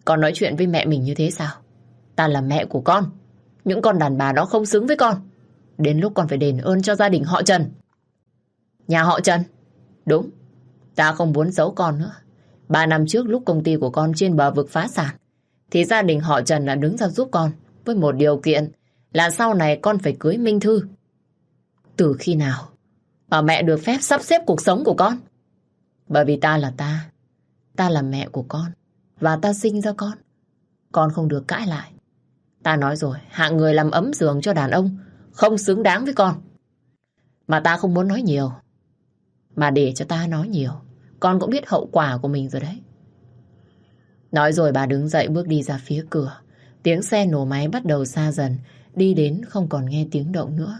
Con nói chuyện với mẹ mình như thế sao? Ta là mẹ của con. Những con đàn bà đó không xứng với con. Đến lúc con phải đền ơn cho gia đình họ Trần. Nhà họ Trần? Đúng. Ta không muốn giấu con nữa. Ba năm trước lúc công ty của con trên bờ vực phá sản, thì gia đình họ Trần đã đứng ra giúp con với một điều kiện là sau này con phải cưới Minh Thư. Từ khi nào mà mẹ được phép sắp xếp cuộc sống của con? Bởi vì ta là ta. Ta là mẹ của con. Và ta sinh ra con. Con không được cãi lại. Ta nói rồi, hạng người làm ấm giường cho đàn ông không xứng đáng với con. Mà ta không muốn nói nhiều. Mà để cho ta nói nhiều, con cũng biết hậu quả của mình rồi đấy. Nói rồi bà đứng dậy bước đi ra phía cửa. Tiếng xe nổ máy bắt đầu xa dần, đi đến không còn nghe tiếng động nữa.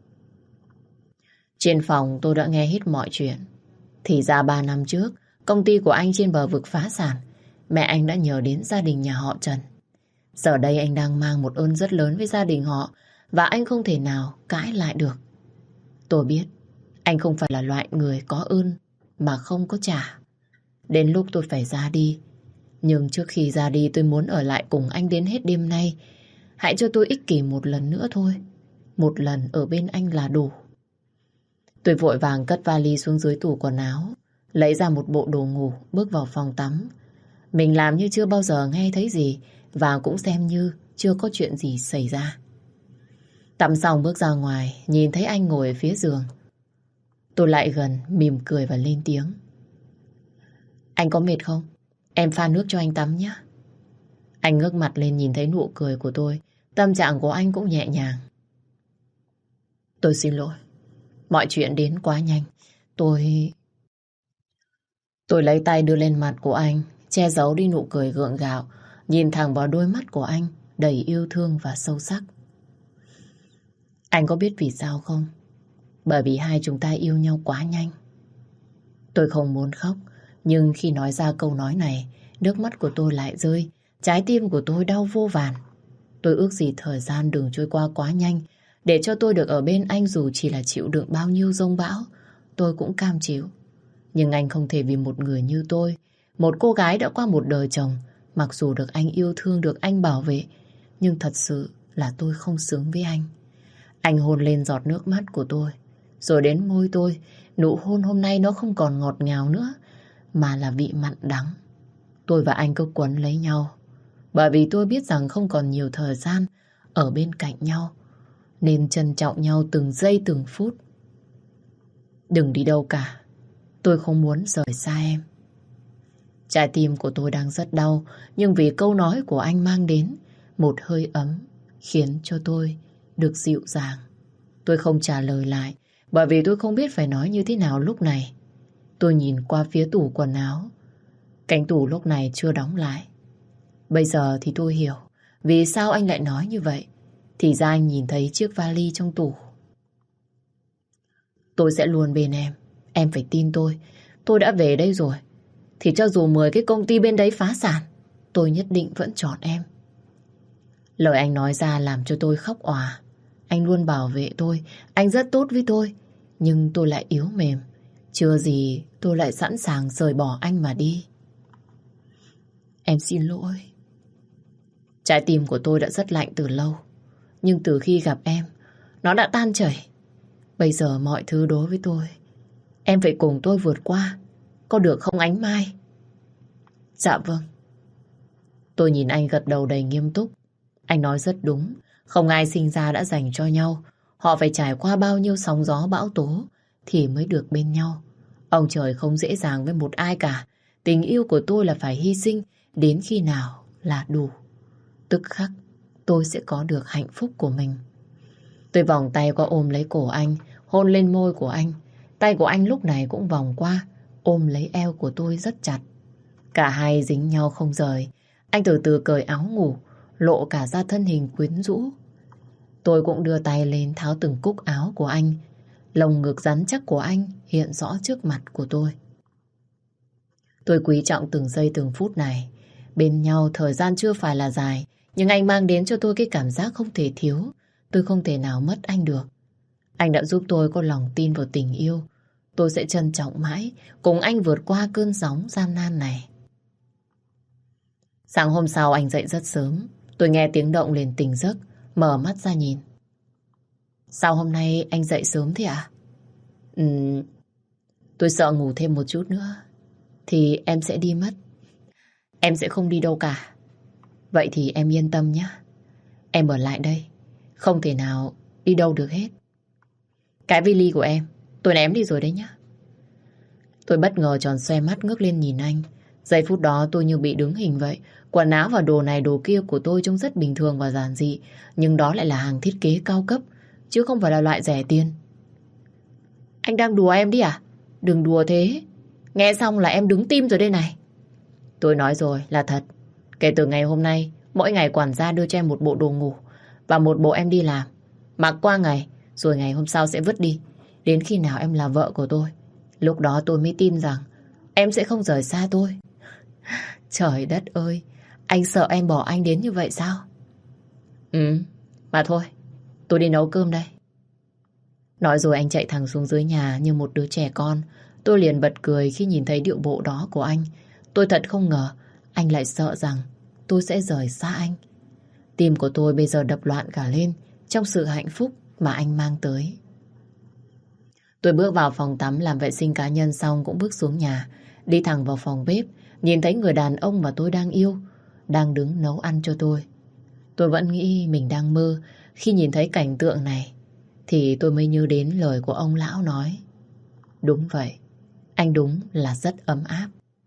Trên phòng tôi đã nghe hết mọi chuyện. Thì ra ba năm trước, công ty của anh trên bờ vực phá sản, mẹ anh đã nhờ đến gia đình nhà họ Trần. Giờ đây anh đang mang một ơn rất lớn với gia đình họ, và anh không thể nào cãi lại được. Tôi biết anh không phải là loại người có ơn mà không có trả. Đến lúc tôi phải ra đi, nhưng trước khi ra đi tôi muốn ở lại cùng anh đến hết đêm nay. Hãy cho tôi ích kỷ một lần nữa thôi. Một lần ở bên anh là đủ. Tôi vội vàng cất vali xuống dưới tủ quần áo, lấy ra một bộ đồ ngủ, bước vào phòng tắm. Mình làm như chưa bao giờ nghe thấy gì, và cũng xem như chưa có chuyện gì xảy ra. Tắm xong bước ra ngoài, nhìn thấy anh ngồi ở phía giường. Tôi lại gần, mỉm cười và lên tiếng. Anh có mệt không? Em pha nước cho anh tắm nhé. Anh ngước mặt lên nhìn thấy nụ cười của tôi. Tâm trạng của anh cũng nhẹ nhàng. Tôi xin lỗi. Mọi chuyện đến quá nhanh. Tôi... Tôi lấy tay đưa lên mặt của anh, che giấu đi nụ cười gượng gạo, nhìn thẳng vào đôi mắt của anh đầy yêu thương và sâu sắc. Anh có biết vì sao không? Bởi vì hai chúng ta yêu nhau quá nhanh. Tôi không muốn khóc, nhưng khi nói ra câu nói này, nước mắt của tôi lại rơi, trái tim của tôi đau vô vàn. Tôi ước gì thời gian đừng trôi qua quá nhanh, để cho tôi được ở bên anh dù chỉ là chịu đựng bao nhiêu giông bão, tôi cũng cam chịu. Nhưng anh không thể vì một người như tôi, một cô gái đã qua một đời chồng, mặc dù được anh yêu thương, được anh bảo vệ, nhưng thật sự là tôi không xứng với anh. Anh hôn lên giọt nước mắt của tôi, rồi đến môi tôi. Nụ hôn hôm nay nó không còn ngọt ngào nữa, mà là vị mặn đắng. Tôi và anh cứ quấn lấy nhau, bởi vì tôi biết rằng không còn nhiều thời gian ở bên cạnh nhau, nên trân trọng nhau từng giây từng phút. Đừng đi đâu cả, tôi không muốn rời xa em. Trái tim của tôi đang rất đau, nhưng vì câu nói của anh mang đến một hơi ấm, khiến cho tôi được dịu dàng. Tôi không trả lời lại, bởi vì tôi không biết phải nói như thế nào lúc này. Tôi nhìn qua phía tủ quần áo. Cánh tủ lúc này chưa đóng lại. Bây giờ thì tôi hiểu vì sao anh lại nói như vậy. Thì ra anh nhìn thấy chiếc vali trong tủ. Tôi sẽ luôn bên em. Em phải tin tôi. Tôi đã về đây rồi, thì cho dù mười cái công ty bên đấy phá sản, tôi nhất định vẫn chọn em. Lời anh nói ra làm cho tôi khóc òa. Anh luôn bảo vệ tôi, anh rất tốt với tôi, nhưng tôi lại yếu mềm. Chưa gì tôi lại sẵn sàng rời bỏ anh mà đi. Em xin lỗi. Trái tim của tôi đã rất lạnh từ lâu, nhưng từ khi gặp em, nó đã tan chảy. Bây giờ mọi thứ đối với tôi, em phải cùng tôi vượt qua. Có được không Ánh Mai? Dạ vâng. Tôi nhìn anh gật đầu đầy nghiêm túc. Anh nói rất đúng. Không ai sinh ra đã dành cho nhau. Họ phải trải qua bao nhiêu sóng gió bão tố thì mới được bên nhau. Ông trời không dễ dàng với một ai cả. Tình yêu của tôi là phải hy sinh. Đến khi nào là đủ. Tức khắc tôi sẽ có được hạnh phúc của mình. Tôi vòng tay qua ôm lấy cổ anh, hôn lên môi của anh. Tay của anh lúc này cũng vòng qua, ôm lấy eo của tôi rất chặt. Cả hai dính nhau không rời. Anh từ từ cởi áo ngủ, lộ cả ra thân hình quyến rũ. Tôi cũng đưa tay lên tháo từng cúc áo của anh. Lồng ngực rắn chắc của anh hiện rõ trước mặt của tôi. Tôi quý trọng từng giây từng phút này. Bên nhau thời gian chưa phải là dài, nhưng anh mang đến cho tôi cái cảm giác không thể thiếu. Tôi không thể nào mất anh được. Anh đã giúp tôi có lòng tin vào tình yêu. Tôi sẽ trân trọng mãi, cùng anh vượt qua cơn sóng gian nan này. Sáng hôm sau anh dậy rất sớm. Tôi nghe tiếng động liền tỉnh giấc, mở mắt ra nhìn. Sao hôm nay anh dậy sớm thế ạ? Ừm, tôi sợ ngủ thêm một chút nữa thì em sẽ đi mất. Em sẽ không đi đâu cả. Vậy thì em yên tâm nhé. Em ở lại đây, không thể nào đi đâu được hết. Cái vali của em tôi ném đi rồi đấy nhá. Tôi bất ngờ tròn xoe mắt ngước lên nhìn anh. Giây phút đó tôi như bị đứng hình vậy. Quần áo và đồ này đồ kia của tôi trông rất bình thường và giản dị, nhưng đó lại là hàng thiết kế cao cấp, chứ không phải là loại rẻ tiền. Anh đang đùa em đi à? Đừng đùa thế. Nghe xong là em đứng tim rồi đây này. Tôi nói rồi là thật. Kể từ ngày hôm nay, mỗi ngày quản gia đưa cho em một bộ đồ ngủ và một bộ em đi làm. Mặc qua ngày, rồi ngày hôm sau sẽ vứt đi. Đến khi nào em là vợ của tôi, lúc đó tôi mới tin rằng em sẽ không rời xa tôi. Trời đất ơi, anh sợ em bỏ anh đến như vậy sao? Ừ, mà thôi, tôi đi nấu cơm đây. Nói rồi anh chạy thẳng xuống dưới nhà như một đứa trẻ con. Tôi liền bật cười khi nhìn thấy điệu bộ đó của anh. Tôi thật không ngờ anh lại sợ rằng tôi sẽ rời xa anh. Tim của tôi bây giờ đập loạn cả lên trong sự hạnh phúc mà anh mang tới. Tôi bước vào phòng tắm làm vệ sinh cá nhân xong cũng bước xuống nhà, đi thẳng vào phòng bếp, nhìn thấy người đàn ông mà tôi đang yêu đang đứng nấu ăn cho tôi. Tôi vẫn nghĩ mình đang mơ. Khi nhìn thấy cảnh tượng này thì tôi mới nhớ đến lời của ông lão nói. Đúng vậy, anh đúng là rất ấm áp.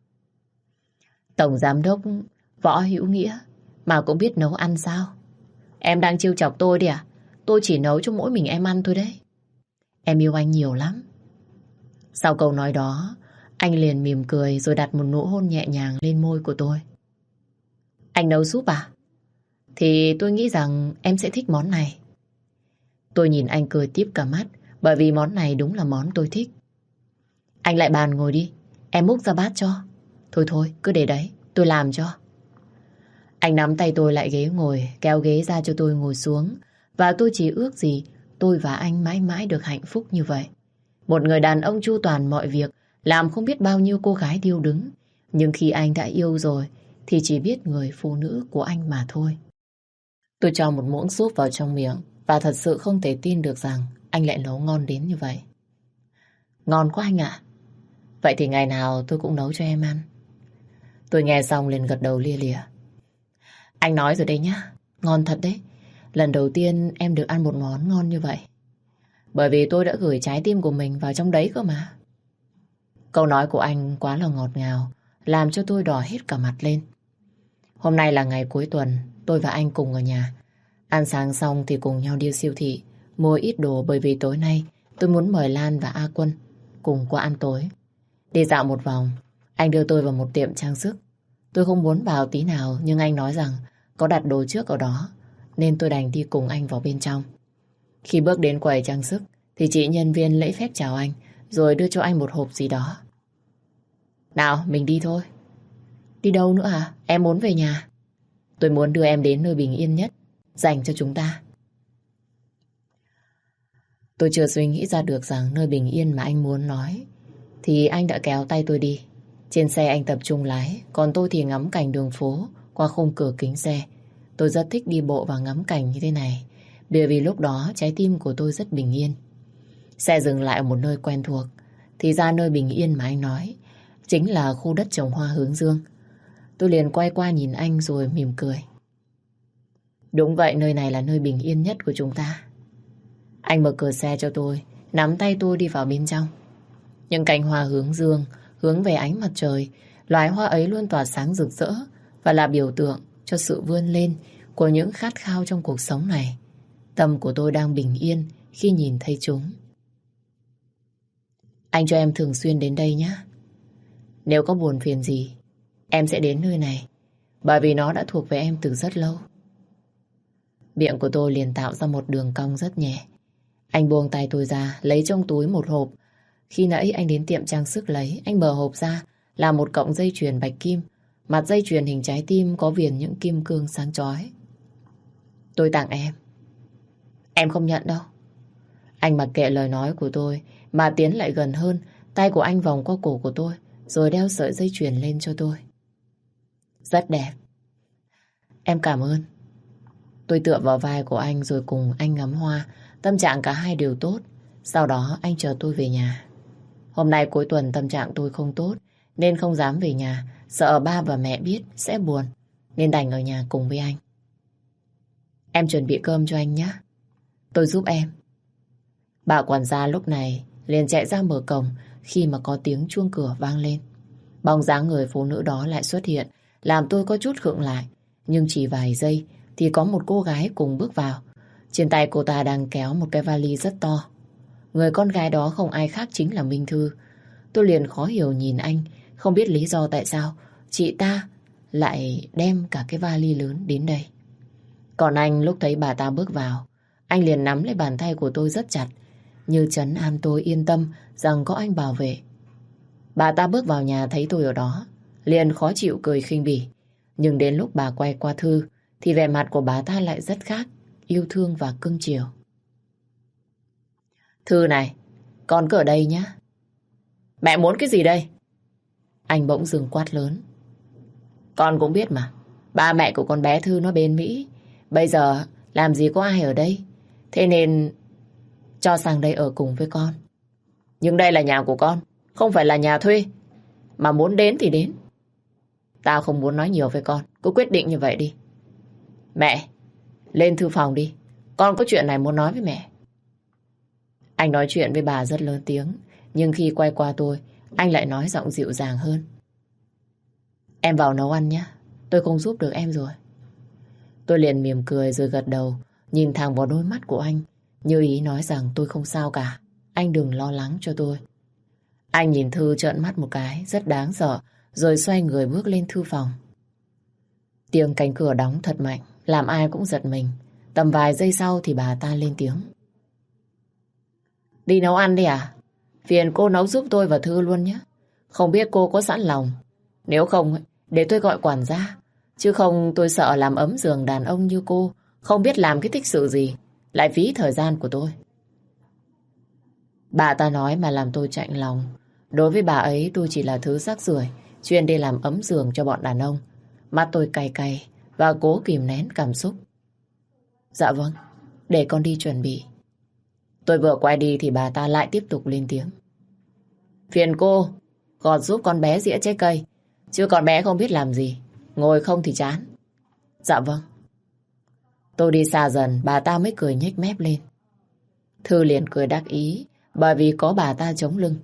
Tổng giám đốc Võ Hữu Nghĩa mà cũng biết nấu ăn sao? Em đang trêu chọc tôi đi à? Tôi chỉ nấu cho mỗi mình em ăn thôi đấy. Em yêu anh nhiều lắm. Sau câu nói đó, anh liền mỉm cười rồi đặt một nụ hôn nhẹ nhàng lên môi của tôi. Anh nấu súp à? Thì tôi nghĩ rằng em sẽ thích món này. Tôi nhìn anh cười típ cả mắt, bởi vì món này đúng là món tôi thích. Anh lại bàn ngồi đi, em múc ra bát cho. Thôi thôi, cứ để đấy, tôi làm cho. Anh nắm tay tôi lại ghế ngồi, kéo ghế ra cho tôi ngồi xuống. Và tôi chỉ ước gì tôi và anh mãi mãi được hạnh phúc như vậy. Một người đàn ông chu toàn mọi việc, làm không biết bao nhiêu cô gái điêu đứng. Nhưng khi anh đã yêu rồi thì chỉ biết người phụ nữ của anh mà thôi. Tôi cho một muỗng súp vào trong miệng và thật sự không thể tin được rằng anh lại nấu ngon đến như vậy. Ngon quá anh ạ. Vậy thì ngày nào tôi cũng nấu cho em ăn. Tôi nghe xong liền gật đầu lia lịa. Anh nói rồi đấy nhá, ngon thật đấy. Lần đầu tiên em được ăn một món ngon như vậy. Bởi vì tôi đã gửi trái tim của mình vào trong đấy cơ mà. Câu nói của anh quá là ngọt ngào, làm cho tôi đỏ hết cả mặt lên. Hôm nay là ngày cuối tuần, tôi và anh cùng ở nhà. Ăn sáng xong thì cùng nhau đi siêu thị, mua ít đồ bởi vì tối nay tôi muốn mời Lan và A Quân cùng qua ăn tối. Đi dạo một vòng, anh đưa tôi vào một tiệm trang sức. Tôi không muốn vào tí nào nhưng anh nói rằng có đặt đồ trước ở đó, nên tôi đành đi cùng anh vào bên trong. Khi bước đến quầy trang sức thì chị nhân viên lễ phép chào anh, rồi đưa cho anh một hộp gì đó. Nào, mình đi thôi. Đi đâu nữa hả? Em muốn về nhà. Tôi muốn đưa em đến nơi bình yên nhất dành cho chúng ta. Tôi chưa suy nghĩ ra được rằng nơi bình yên mà anh muốn nói thì anh đã kéo tay tôi đi. Trên xe anh tập trung lái, còn tôi thì ngắm cảnh đường phố qua khung cửa kính xe. Tôi rất thích đi bộ và ngắm cảnh như thế này, bởi vì lúc đó trái tim của tôi rất bình yên. Xe dừng lại ở một nơi quen thuộc. Thì ra nơi bình yên mà anh nói chính là khu đất trồng hoa hướng dương. Tôi liền quay qua nhìn anh rồi mỉm cười. Đúng vậy, nơi này là nơi bình yên nhất của chúng ta. Anh mở cửa xe cho tôi, nắm tay tôi đi vào bên trong. Những cành hoa hướng dương hướng về ánh mặt trời. Loài hoa ấy luôn tỏa sáng rực rỡ và là biểu tượng cho sự vươn lên của những khát khao trong cuộc sống này. Tâm của tôi đang bình yên khi nhìn thấy chúng. Anh cho em thường xuyên đến đây nhé. Nếu có buồn phiền gì, em sẽ đến nơi này, bởi vì nó đã thuộc về em từ rất lâu. Miệng của tôi liền tạo ra một đường cong rất nhẹ. Anh buông tay tôi ra, lấy trong túi một hộp. Khi nãy anh đến tiệm trang sức lấy, anh mở hộp ra là một cọng dây chuyền bạch kim. Mặt dây chuyền hình trái tim có viền những kim cương sáng chói. Tôi tặng em. Em không nhận đâu. Anh mặc kệ lời nói của tôi mà tiến lại gần hơn. Tay của anh vòng qua cổ của tôi rồi đeo sợi dây chuyền lên cho tôi. Rất đẹp. Em cảm ơn. Tôi tựa vào vai của anh rồi cùng anh ngắm hoa. Tâm trạng cả hai đều tốt. Sau đó anh chờ tôi về nhà. Hôm nay cuối tuần tâm trạng tôi không tốt nên không dám về nhà, sợ ba và mẹ biết sẽ buồn, nên đành ở nhà cùng với anh. Em chuẩn bị cơm cho anh nhé. Tôi giúp em. Bà quản gia lúc này liền chạy ra mở cổng khi mà có tiếng chuông cửa vang lên. Bóng dáng người phụ nữ đó lại xuất hiện, làm tôi có chút khựng lại. Nhưng chỉ vài giây thì có một cô gái cùng bước vào. Trên tay cô ta đang kéo một cái vali rất to. Người con gái đó không ai khác chính là Minh Thư. Tôi liền khó hiểu nhìn anh, không biết lý do tại sao chị ta lại đem cả cái vali lớn đến đây. Còn anh lúc thấy bà ta bước vào, anh liền nắm lấy bàn tay của tôi rất chặt, như trấn an tôi yên tâm rằng có anh bảo vệ. Bà ta bước vào nhà thấy tôi ở đó, liền khó chịu cười khinh bỉ. Nhưng đến lúc bà quay qua Thư, thì vẻ mặt của bà ta lại rất khác, yêu thương và cưng chiều. Thư này, con cứ ở đây nhé. Mẹ muốn cái gì đây? Anh bỗng dừng quát lớn. Con cũng biết mà, ba mẹ của con bé Thư nó bên Mỹ. Bây giờ làm gì có ai ở đây, thế nên cho sang đây ở cùng với con. Nhưng đây là nhà của con, không phải là nhà thuê. Mà muốn đến thì đến. Tao không muốn nói nhiều với con, cứ quyết định như vậy đi. Mẹ, lên thư phòng đi, con có chuyện này muốn nói với mẹ. Anh nói chuyện với bà rất lớn tiếng, nhưng khi quay qua tôi, anh lại nói giọng dịu dàng hơn. Em vào nấu ăn nhé, tôi không giúp được em rồi. Tôi liền mỉm cười rồi gật đầu, nhìn thẳng vào đôi mắt của anh, như ý nói rằng tôi không sao cả, anh đừng lo lắng cho tôi. Anh nhìn Thư trợn mắt một cái, rất đáng sợ, rồi xoay người bước lên thư phòng. Tiếng cánh cửa đóng thật mạnh, làm ai cũng giật mình. Tầm vài giây sau thì bà ta lên tiếng. Đi nấu ăn đi à? Phiền cô nấu giúp tôi và Thư luôn nhé. Không biết cô có sẵn lòng. Nếu không, để tôi gọi quản gia. Chứ không tôi sợ làm ấm giường đàn ông như cô, không biết làm cái tích sự gì, lại phí thời gian của tôi. Bà ta nói mà làm tôi chạnh lòng. Đối với bà ấy tôi chỉ là thứ rác rưởi, chuyên đi làm ấm giường cho bọn đàn ông. Mắt tôi cay cay và cố kìm nén cảm xúc. Dạ vâng, để con đi chuẩn bị. Tôi vừa quay đi thì bà ta lại tiếp tục lên tiếng. Phiền cô, gọt giúp con bé giã trái cây, chứ con bé không biết làm gì, ngồi không thì chán. Dạ vâng. Tôi đi xa dần, bà ta mới cười nhếch mép lên. Thư liền cười đắc ý, bởi vì có bà ta chống lưng.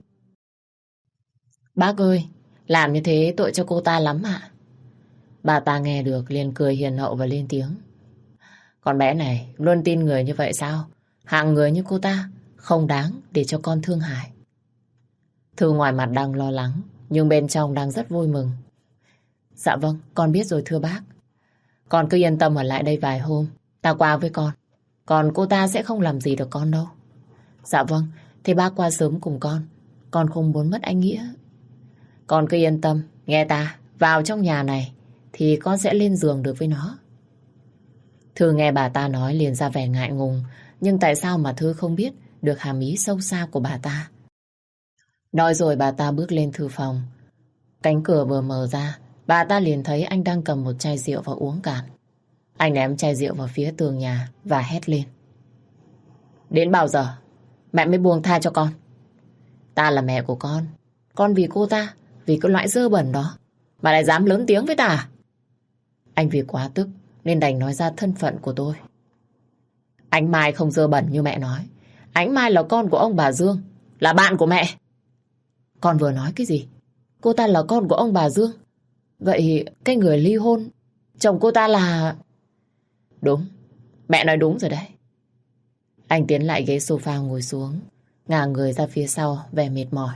Bác ơi, làm như thế tội cho cô ta lắm ạ. Bà ta nghe được liền cười hiền hậu và lên tiếng. Con bé này luôn tin người như vậy sao? Hạng người như cô ta không đáng để cho con thương hại. Thư ngoài mặt đang lo lắng, nhưng bên trong đang rất vui mừng. Dạ vâng, con biết rồi thưa bác. Con cứ yên tâm ở lại đây vài hôm, ta qua với con. Còn cô ta sẽ không làm gì được con đâu. Dạ vâng, thế bác qua sớm cùng con. Con không muốn mất anh Nghĩa. Con cứ yên tâm, nghe ta, vào trong nhà này thì con sẽ lên giường được với nó. Thư nghe bà ta nói liền ra vẻ ngại ngùng, nhưng tại sao mà Thư không biết được hàm ý sâu xa của bà ta. Nói rồi bà ta bước lên thư phòng. Cánh cửa vừa mở ra, bà ta liền thấy anh đang cầm một chai rượu và uống cạn. Anh ném chai rượu vào phía tường nhà và hét lên. Đến bao giờ mẹ mới buông tha cho con? Ta là mẹ của con. Con vì cô ta, vì cái loại dơ bẩn đó mà lại dám lớn tiếng với ta à? Anh vì quá tức nên đành nói ra thân phận của tôi. Ánh Mai không dơ bẩn như mẹ nói. Ánh Mai là con của ông bà Dương, là bạn của mẹ. Con vừa nói cái gì? Cô ta là con của ông bà Dương. Vậy cái người ly hôn, chồng cô ta là... Đúng, mẹ nói đúng rồi đấy. Anh tiến lại ghế sofa ngồi xuống, ngả người ra phía sau vẻ mệt mỏi.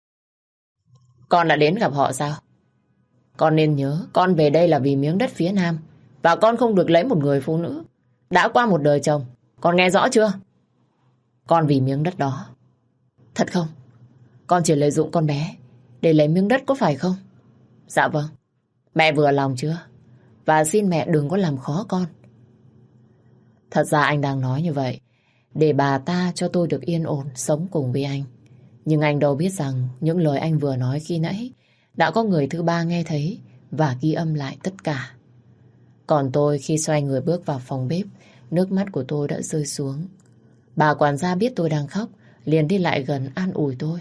Con đã đến gặp họ sao? Con nên nhớ con về đây là vì miếng đất phía Nam, và con không được lấy một người phụ nữ đã qua một đời chồng. Con nghe rõ chưa? Con vì miếng đất đó. Thật không? Con chỉ lợi dụng con bé để lấy miếng đất có phải không? Dạ vâng. Mẹ vừa lòng chưa? Và xin mẹ đừng có làm khó con. Thật ra anh đang nói như vậy để bà ta cho tôi được yên ổn sống cùng với anh. Nhưng anh đâu biết rằng những lời anh vừa nói khi nãy đã có người thứ ba nghe thấy và ghi âm lại tất cả. Còn tôi khi xoay người bước vào phòng bếp, nước mắt của tôi đã rơi xuống. Bà quản gia biết tôi đang khóc, liền đi lại gần an ủi tôi.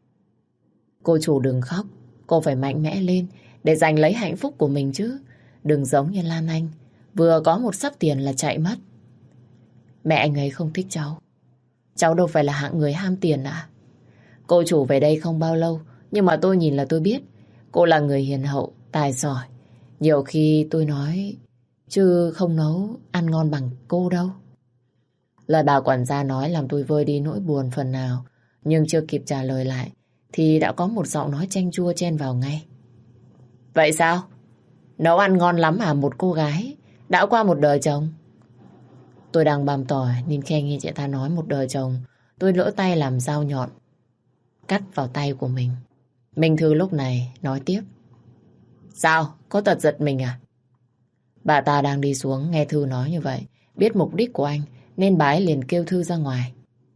Cô chủ đừng khóc, cô phải mạnh mẽ lên để giành lấy hạnh phúc của mình chứ. Đừng giống như Lan Anh, vừa có một xấp tiền là chạy mất. Mẹ anh ấy không thích cháu. Cháu đâu phải là hạng người ham tiền à. Cô chủ về đây không bao lâu, nhưng mà tôi nhìn là tôi biết cô là người hiền hậu, tài giỏi. Nhiều khi tôi nói, chứ không nấu ăn ngon bằng cô đâu. Lời bà quản gia nói làm tôi vơi đi nỗi buồn phần nào, nhưng chưa kịp trả lời lại thì đã có một giọng nói chanh chua chen vào ngay. Vậy sao? Nấu ăn ngon lắm à một cô gái đã qua một đời chồng? Tôi đang băm tỏi nên khi nghe chị ta nói một đời chồng, tôi lỡ tay làm dao nhọn cắt vào tay của mình. Minh Thư lúc này nói tiếp. Sao? Có tật giật mình à? Bà ta đang đi xuống nghe Thư nói như vậy, biết mục đích của anh nên bà ấy liền kêu Thư ra ngoài.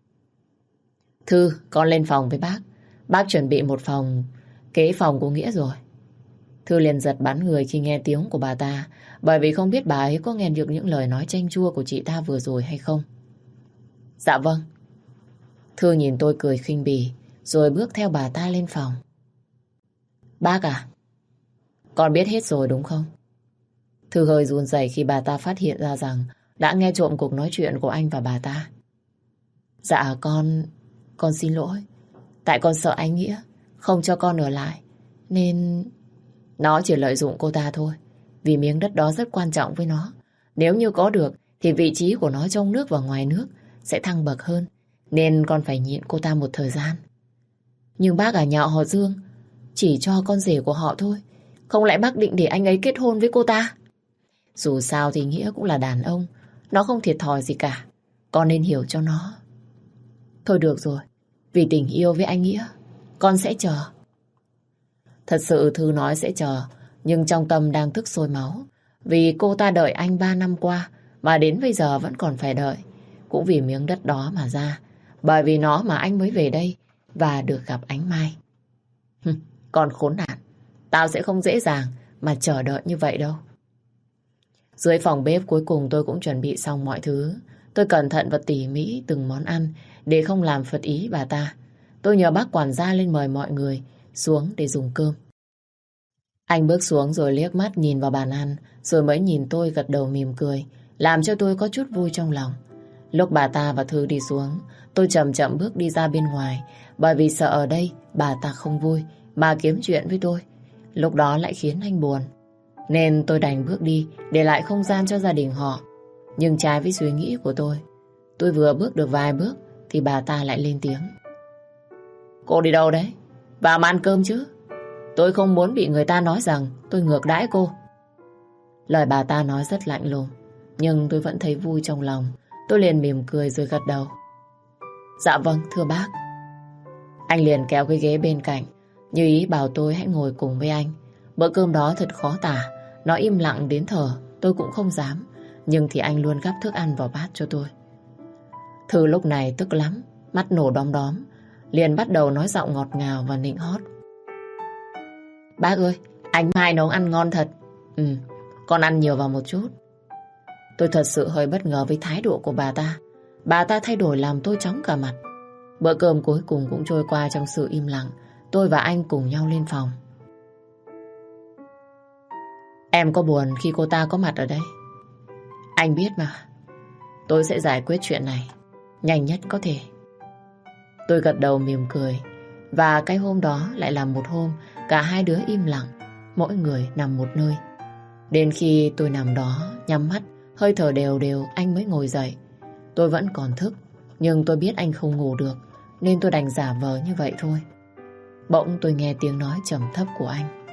Thư, con lên phòng với bác. Bác chuẩn bị một phòng kế phòng của Nghĩa rồi. Thư liền giật bắn người khi nghe tiếng của bà ta, bởi vì không biết bà ấy có nghe được những lời nói chanh chua của chị ta vừa rồi hay không. Dạ vâng. Thư nhìn tôi cười khinh bỉ, rồi bước theo bà ta lên phòng. Bác à, con biết hết rồi đúng không? Thư hơi run rẩy khi bà ta phát hiện ra rằng đã nghe trộm cuộc nói chuyện của anh và bà ta. Dạ con, con xin lỗi. Tại con sợ anh Nghĩa không cho con ở lại, nên nó chỉ lợi dụng cô ta thôi. Vì miếng đất đó rất quan trọng với nó. Nếu như có được thì vị trí của nó trong nước và ngoài nước sẽ thăng bậc hơn. Nên con phải nhịn cô ta một thời gian. Nhưng bác ở nhà họ Dương chỉ cho con rể của họ thôi. Không lẽ bác định để anh ấy kết hôn với cô ta? Dù sao thì Nghĩa cũng là đàn ông, nó không thiệt thòi gì cả. Con nên hiểu cho nó. Thôi được rồi, vì tình yêu với anh Nghĩa, con sẽ chờ. Thật sự Thư nói sẽ chờ, nhưng trong tâm đang tức sôi máu. Vì cô ta đợi anh ba năm qua, mà đến bây giờ vẫn còn phải đợi. Cũng vì miếng đất đó mà ra. Bởi vì nó mà anh mới về đây và được gặp Ánh Mai. Hừm, con khốn nạn, tao sẽ không dễ dàng mà chờ đợi như vậy đâu. Dưới phòng bếp cuối cùng tôi cũng chuẩn bị xong mọi thứ. Tôi cẩn thận và tỉ mỉ từng món ăn để không làm phật ý bà ta. Tôi nhờ bác quản gia lên mời mọi người xuống để dùng cơm. Anh bước xuống rồi liếc mắt nhìn vào bàn ăn, rồi mới nhìn tôi gật đầu mỉm cười, làm cho tôi có chút vui trong lòng. Lúc bà ta và Thư đi xuống, tôi chậm chậm bước đi ra bên ngoài, bởi vì sợ ở đây bà ta không vui mà kiếm chuyện với tôi. Lúc đó lại khiến anh buồn. Nên tôi đành bước đi để lại không gian cho gia đình họ. Nhưng trái với suy nghĩ của tôi, tôi vừa bước được vài bước thì bà ta lại lên tiếng. Cô đi đâu đấy? Vào mà ăn cơm chứ. Tôi không muốn bị người ta nói rằng tôi ngược đãi cô. Lời bà ta nói rất lạnh lùng, nhưng tôi vẫn thấy vui trong lòng. Tôi liền mỉm cười rồi gật đầu. Dạ vâng, thưa bác. Anh liền kéo cái ghế bên cạnh, như ý bảo tôi hãy ngồi cùng với anh. Bữa cơm đó thật khó tả. Nó im lặng đến thở tôi cũng không dám. Nhưng thì anh luôn gắp thức ăn vào bát cho tôi. Thư lúc này tức lắm, mắt nổ đom đóm, liền bắt đầu nói giọng ngọt ngào và nịnh hót. Bác ơi, anh Mai nấu ăn ngon thật. Ừ, con ăn nhiều vào một chút. Tôi thật sự hơi bất ngờ với thái độ của bà ta. Bà ta thay đổi làm tôi chóng cả mặt. Bữa cơm cuối cùng cũng trôi qua trong sự im lặng. Tôi và anh cùng nhau lên phòng. Em có buồn khi cô ta có mặt ở đây? Anh biết mà. Tôi sẽ giải quyết chuyện này nhanh nhất có thể. Tôi gật đầu mỉm cười. Và cái hôm đó lại là một hôm cả hai đứa im lặng, mỗi người nằm một nơi. Đến khi tôi nằm đó nhắm mắt, hơi thở đều đều, anh mới ngồi dậy. Tôi vẫn còn thức, nhưng tôi biết anh không ngủ được, nên tôi đành giả vờ như vậy thôi. Bỗng tôi nghe tiếng nói trầm thấp của anh.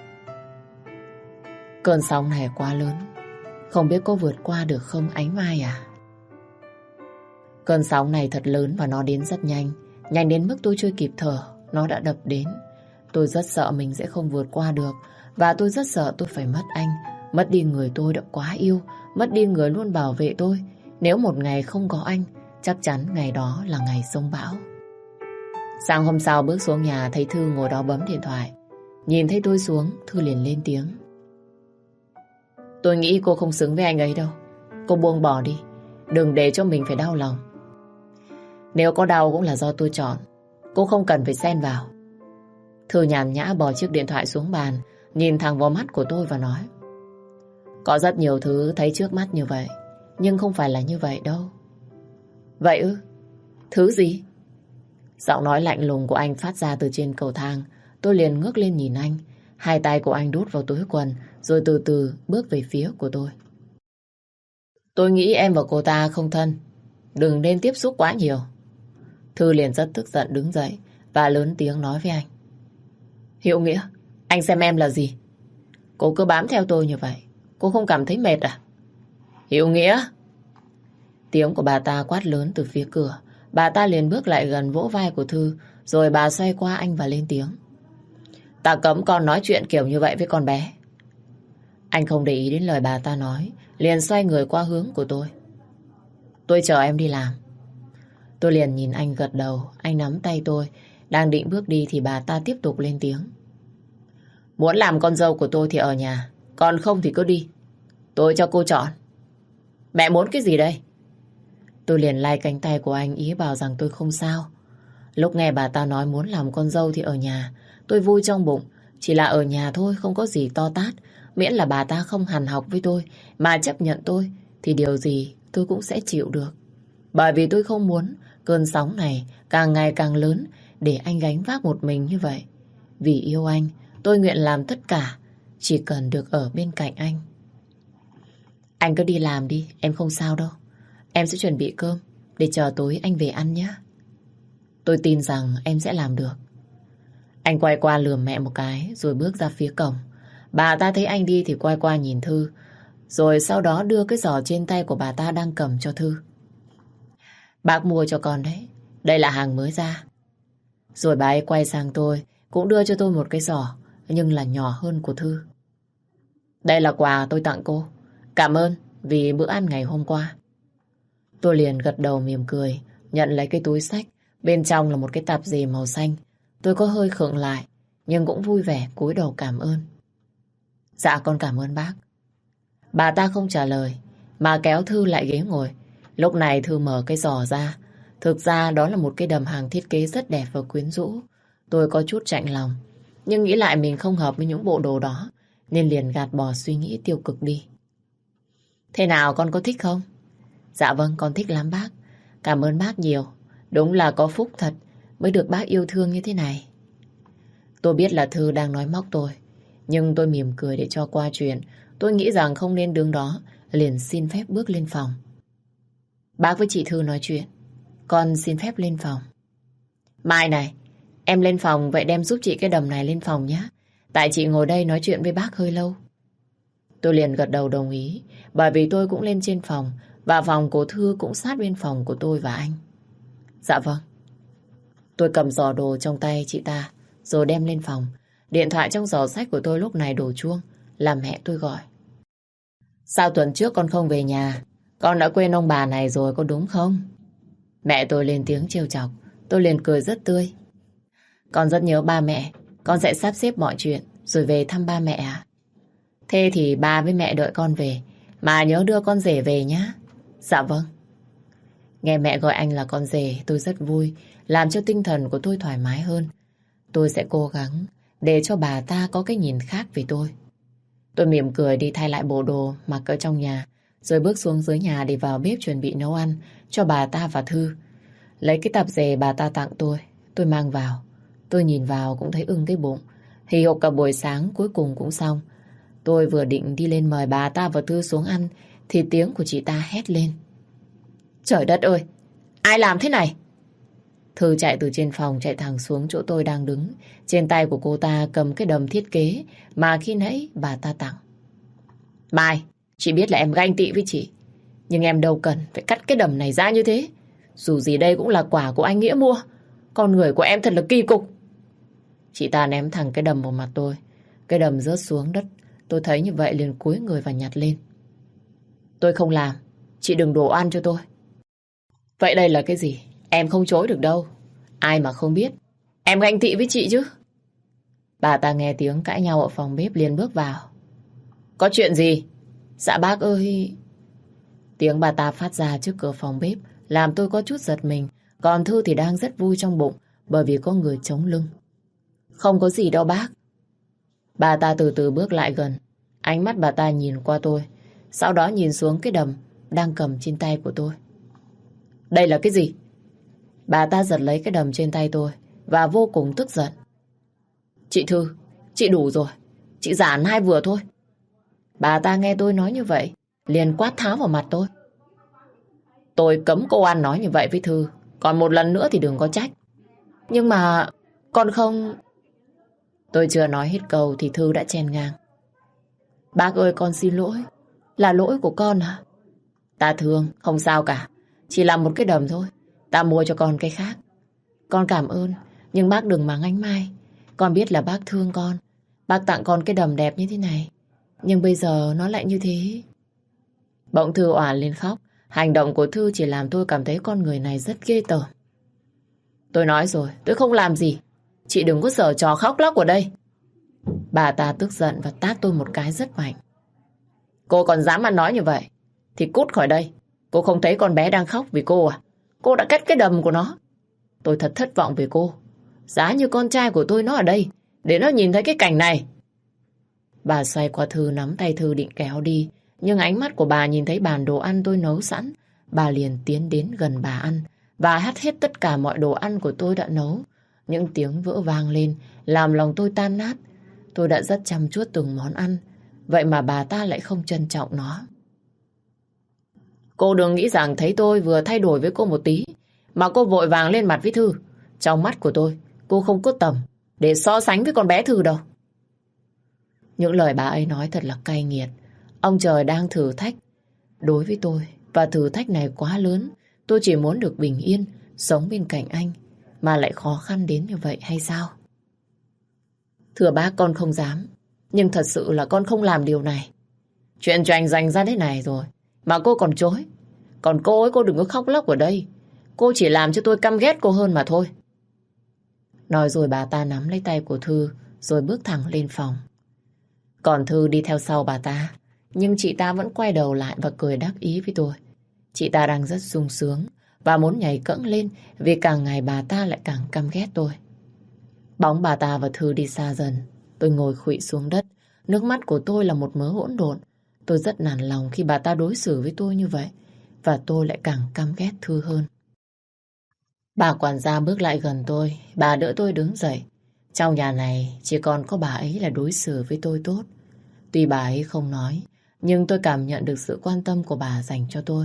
Cơn sóng này quá lớn, không biết có vượt qua được không Ánh Mai à? Cơn sóng này thật lớn và nó đến rất nhanh. Nhanh đến mức tôi chưa kịp thở, nó đã đập đến. Tôi rất sợ mình sẽ không vượt qua được. Và tôi rất sợ tôi phải mất anh, mất đi người tôi đã quá yêu, mất đi người luôn bảo vệ tôi. Nếu một ngày không có anh, chắc chắn ngày đó là ngày sông bão. Sáng hôm sau bước xuống nhà thấy Thư ngồi đó bấm điện thoại. Nhìn thấy tôi xuống, Thư liền lên tiếng. Tôi nghĩ cô không xứng với anh ấy đâu. Cô buông bỏ đi, đừng để cho mình phải đau lòng. Nếu có đau cũng là do tôi chọn, cô không cần phải xen vào. Thư nhàn nhã bỏ chiếc điện thoại xuống bàn, nhìn thẳng vào mắt của tôi và nói: có rất nhiều thứ thấy trước mắt như vậy, nhưng không phải là như vậy đâu. Vậy ư? Thứ gì? Giọng nói lạnh lùng của anh phát ra từ trên cầu thang. Tôi liền ngước lên nhìn anh. Hai tay của anh đút vào túi quần, rồi từ từ bước về phía của tôi. Tôi nghĩ em và cô ta không thân, đừng nên tiếp xúc quá nhiều. Thư liền rất tức giận đứng dậy và lớn tiếng nói với anh: Hiệu Nghĩa, anh xem em là gì? Cô cứ bám theo tôi như vậy, cô không cảm thấy mệt à? Hiệu Nghĩa! Tiếng của bà ta quát lớn từ phía cửa. Bà ta liền bước lại gần vỗ vai của Thư, rồi bà xoay qua anh và lên tiếng: Ta cấm con nói chuyện kiểu như vậy với con bé. Anh không để ý đến lời bà ta nói, liền xoay người qua hướng của tôi. Tôi chờ em đi làm. Tôi liền nhìn anh gật đầu. Anh nắm tay tôi, đang định bước đi thì bà ta tiếp tục lên tiếng: Muốn làm con dâu của tôi thì ở nhà, còn không thì cứ đi. Tôi cho cô chọn. Mẹ muốn cái gì đây? Tôi liền lay cánh tay của anh, ý bảo rằng tôi không sao. Lúc nghe bà ta nói muốn làm con dâu thì ở nhà, tôi vui trong bụng. Chỉ là ở nhà thôi, không có gì to tát. Miễn là bà ta không hằn học với tôi mà chấp nhận tôi, thì điều gì tôi cũng sẽ chịu được. Bởi vì tôi không muốn cơn sóng này càng ngày càng lớn để anh gánh vác một mình như vậy. Vì yêu anh, tôi nguyện làm tất cả, chỉ cần được ở bên cạnh anh. Anh cứ đi làm đi, em không sao đâu. Em sẽ chuẩn bị cơm để chờ tối anh về ăn nhé. Tôi tin rằng em sẽ làm được. Anh quay qua lườm mẹ một cái rồi bước ra phía cổng. Bà ta thấy anh đi thì quay qua nhìn Thư, rồi sau đó đưa cái giỏ trên tay của bà ta đang cầm cho Thư. Bác mua cho con đấy, đây là hàng mới ra. Rồi bà ấy quay sang tôi, cũng đưa cho tôi một cái giỏ, nhưng là nhỏ hơn của Thư. Đây là quà tôi tặng cô, cảm ơn vì bữa ăn ngày hôm qua. Tôi liền gật đầu mỉm cười, nhận lấy cái túi xách. Bên trong là một cái tạp dề màu xanh. Tôi có hơi khựng lại, nhưng cũng vui vẻ cúi đầu cảm ơn. Dạ con cảm ơn bác. Bà ta không trả lời, mà kéo Thư lại ghế ngồi. Lúc này Thư mở cái giỏ ra. Thực ra đó là một cái đầm hàng thiết kế rất đẹp và quyến rũ. Tôi có chút chạnh lòng, nhưng nghĩ lại mình không hợp với những bộ đồ đó, nên liền gạt bỏ suy nghĩ tiêu cực đi. Thế nào, con có thích không? Dạ vâng, con thích lắm bác. Cảm ơn bác nhiều. Đúng là có phúc thật mới được bác yêu thương như thế này. Tôi biết là Thư đang nói móc tôi, nhưng tôi mỉm cười để cho qua chuyện. Tôi nghĩ rằng không nên đứng đó, liền xin phép bước lên phòng. Bác với chị Thư nói chuyện, con xin phép lên phòng. Mai này, em lên phòng, vậy đem giúp chị cái đầm này lên phòng nhé. Tại chị ngồi đây nói chuyện với bác hơi lâu. Tôi liền gật đầu đồng ý, bởi vì tôi cũng lên trên phòng, và phòng của Thư cũng sát bên phòng của tôi và anh. Dạ vâng. Tôi cầm giỏ đồ trong tay chị ta, rồi đem lên phòng. Điện thoại trong giỏ sách của tôi lúc này đổ chuông, là mẹ tôi gọi. Sao tuần trước con không về nhà? Con đã quên ông bà này rồi có đúng không? Mẹ tôi lên tiếng trêu chọc. Tôi liền cười rất tươi. Con rất nhớ ba mẹ. Con sẽ sắp xếp mọi chuyện rồi về thăm ba mẹ à? Thế thì ba với mẹ đợi con về, mà nhớ đưa con rể về nhé. Dạ vâng. Nghe mẹ gọi anh là con rể, tôi rất vui, làm cho tinh thần của tôi thoải mái hơn. Tôi sẽ cố gắng để cho bà ta có cái nhìn khác về tôi. Tôi mỉm cười đi thay lại bộ đồ mặc ở trong nhà, rồi bước xuống dưới nhà để vào bếp chuẩn bị nấu ăn cho bà ta và Thư. Lấy cái tạp dề bà ta tặng tôi, tôi mang vào. Tôi nhìn vào cũng thấy ưng cái bụng. Hì hục cả buổi sáng cuối cùng cũng xong. Tôi vừa định đi lên mời bà ta và Thư xuống ăn thì tiếng của chị ta hét lên. Trời đất ơi! Ai làm thế này? Thư chạy từ trên phòng chạy thẳng xuống chỗ tôi đang đứng. Trên tay của cô ta cầm cái đầm thiết kế mà khi nãy bà ta tặng. Mai, chị biết là em ganh tị với chị, nhưng em đâu cần phải cắt cái đầm này ra như thế. Dù gì đây cũng là quà của anh Nghĩa mua. Con người của em thật là kỳ cục. Chị ta ném thẳng cái đầm vào mặt tôi. Cái đầm rớt xuống đất. Tôi thấy như vậy liền cúi người và nhặt lên. Tôi không làm. Chị đừng đổ oan cho tôi. Vậy đây là cái gì? Em không chối được đâu. Ai mà không biết em ganh tị với chị chứ. Bà ta nghe tiếng cãi nhau ở phòng bếp liền bước vào. Có chuyện gì? Dạ bác ơi. Tiếng bà ta phát ra trước cửa phòng bếp làm tôi có chút giật mình. Còn Thư thì đang rất vui trong bụng bởi vì có người chống lưng. Không có gì đâu bác. Bà ta từ từ bước lại gần. Ánh mắt bà ta nhìn qua tôi, sau đó nhìn xuống cái đầm đang cầm trên tay của tôi. Đây là cái gì? Bà ta giật lấy cái đầm trên tay tôi và vô cùng tức giận. Chị Thư, chị đủ rồi. Chị giản hai vừa thôi. Bà ta nghe tôi nói như vậy liền quát tháo vào mặt tôi. Tôi cấm cô ăn nói như vậy với Thư. Còn một lần nữa thì đừng có trách. Nhưng mà con không... Tôi chưa nói hết câu thì Thư đã chen ngang. Bác ơi con xin lỗi. Là lỗi của con à? Ta thương, không sao cả. Chỉ làm một cái đầm thôi. Ta mua cho con cái khác. Con cảm ơn. Nhưng bác đừng mắng anh Mai. Con biết là bác thương con. Bác tặng con cái đầm đẹp như thế này. Nhưng bây giờ nó lại như thế. Bỗng Thư òa lên khóc. Hành động của Thư chỉ làm tôi cảm thấy con người này rất ghê tởm. Tôi nói rồi, tôi không làm gì. Chị đừng có giở trò khóc lóc ở đây. Bà ta tức giận và tát tôi một cái rất mạnh. Cô còn dám ăn nói như vậy thì cút khỏi đây. Cô không thấy con bé đang khóc vì cô à? Cô đã cắt cái đầm của nó. Tôi thật thất vọng về cô. Giá như con trai của tôi nó ở đây để nó nhìn thấy cái cảnh này. Bà xoay qua Thư nắm tay Thư định kéo đi. Nhưng ánh mắt của bà nhìn thấy bàn đồ ăn tôi nấu sẵn. Bà liền tiến đến gần bà ăn và hắt hết tất cả mọi đồ ăn của tôi đã nấu. Những tiếng vỡ vang lên làm lòng tôi tan nát. Tôi đã rất chăm chút từng món ăn. Vậy mà bà ta lại không trân trọng nó. Cô đừng nghĩ rằng thấy tôi vừa thay đổi với cô một tí mà cô vội vàng lên mặt với Thư. Trong mắt của tôi, cô không có tầm để so sánh với con bé Thư đâu. Những lời bà ấy nói thật là cay nghiệt. Ông trời đang thử thách đối với tôi. Và thử thách này quá lớn. Tôi chỉ muốn được bình yên, sống bên cạnh anh. Mà lại khó khăn đến như vậy hay sao? Thưa bác, con không dám. Nhưng thật sự là con không làm điều này. Chuyện cho anh dành ra thế này rồi mà cô còn chối. Còn cô ấy, cô đừng có khóc lóc ở đây. Cô chỉ làm cho tôi căm ghét cô hơn mà thôi. Nói rồi bà ta nắm lấy tay của Thư rồi bước thẳng lên phòng. Còn Thư đi theo sau bà ta. Nhưng chị ta vẫn quay đầu lại và cười đắc ý với tôi. Chị ta đang rất sung sướng và muốn nhảy cẫng lên vì càng ngày bà ta lại càng căm ghét tôi. Bóng bà ta và Thư đi xa dần. Tôi ngồi khuỵu xuống đất. Nước mắt của tôi là một mớ hỗn độn. Tôi rất nản lòng khi bà ta đối xử với tôi như vậy. Và tôi lại càng căm ghét Thư hơn. Bà quản gia bước lại gần tôi. Bà đỡ tôi đứng dậy. Trong nhà này chỉ còn có bà ấy là đối xử với tôi tốt. Tuy bà ấy không nói, nhưng tôi cảm nhận được sự quan tâm của bà dành cho tôi.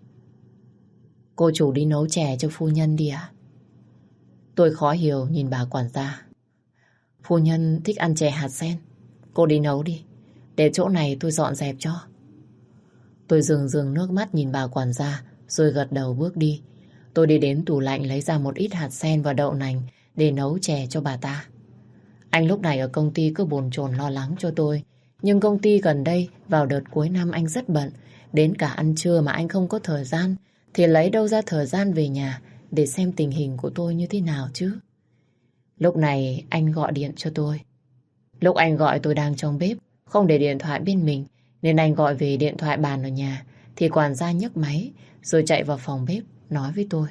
Cô chủ đi nấu chè cho phu nhân đi ạ. Tôi khó hiểu nhìn bà quản gia. Phu nhân thích ăn chè hạt sen. Cô đi nấu đi. Để chỗ này tôi dọn dẹp cho. Tôi rưng rưng nước mắt nhìn bà quản gia rồi gật đầu bước đi. Tôi đi đến tủ lạnh lấy ra một ít hạt sen và đậu nành để nấu chè cho bà ta. Anh lúc này ở công ty cứ bồn chồn lo lắng cho tôi. Nhưng công ty gần đây vào đợt cuối năm anh rất bận. Đến cả ăn trưa mà anh không có thời gian thì lấy đâu ra thời gian về nhà để xem tình hình của tôi như thế nào chứ. Lúc này anh gọi điện cho tôi. Lúc anh gọi tôi đang trong bếp, không để điện thoại bên mình, nên anh gọi về điện thoại bàn ở nhà. Thì quản gia nhấc máy rồi chạy vào phòng bếp nói với tôi.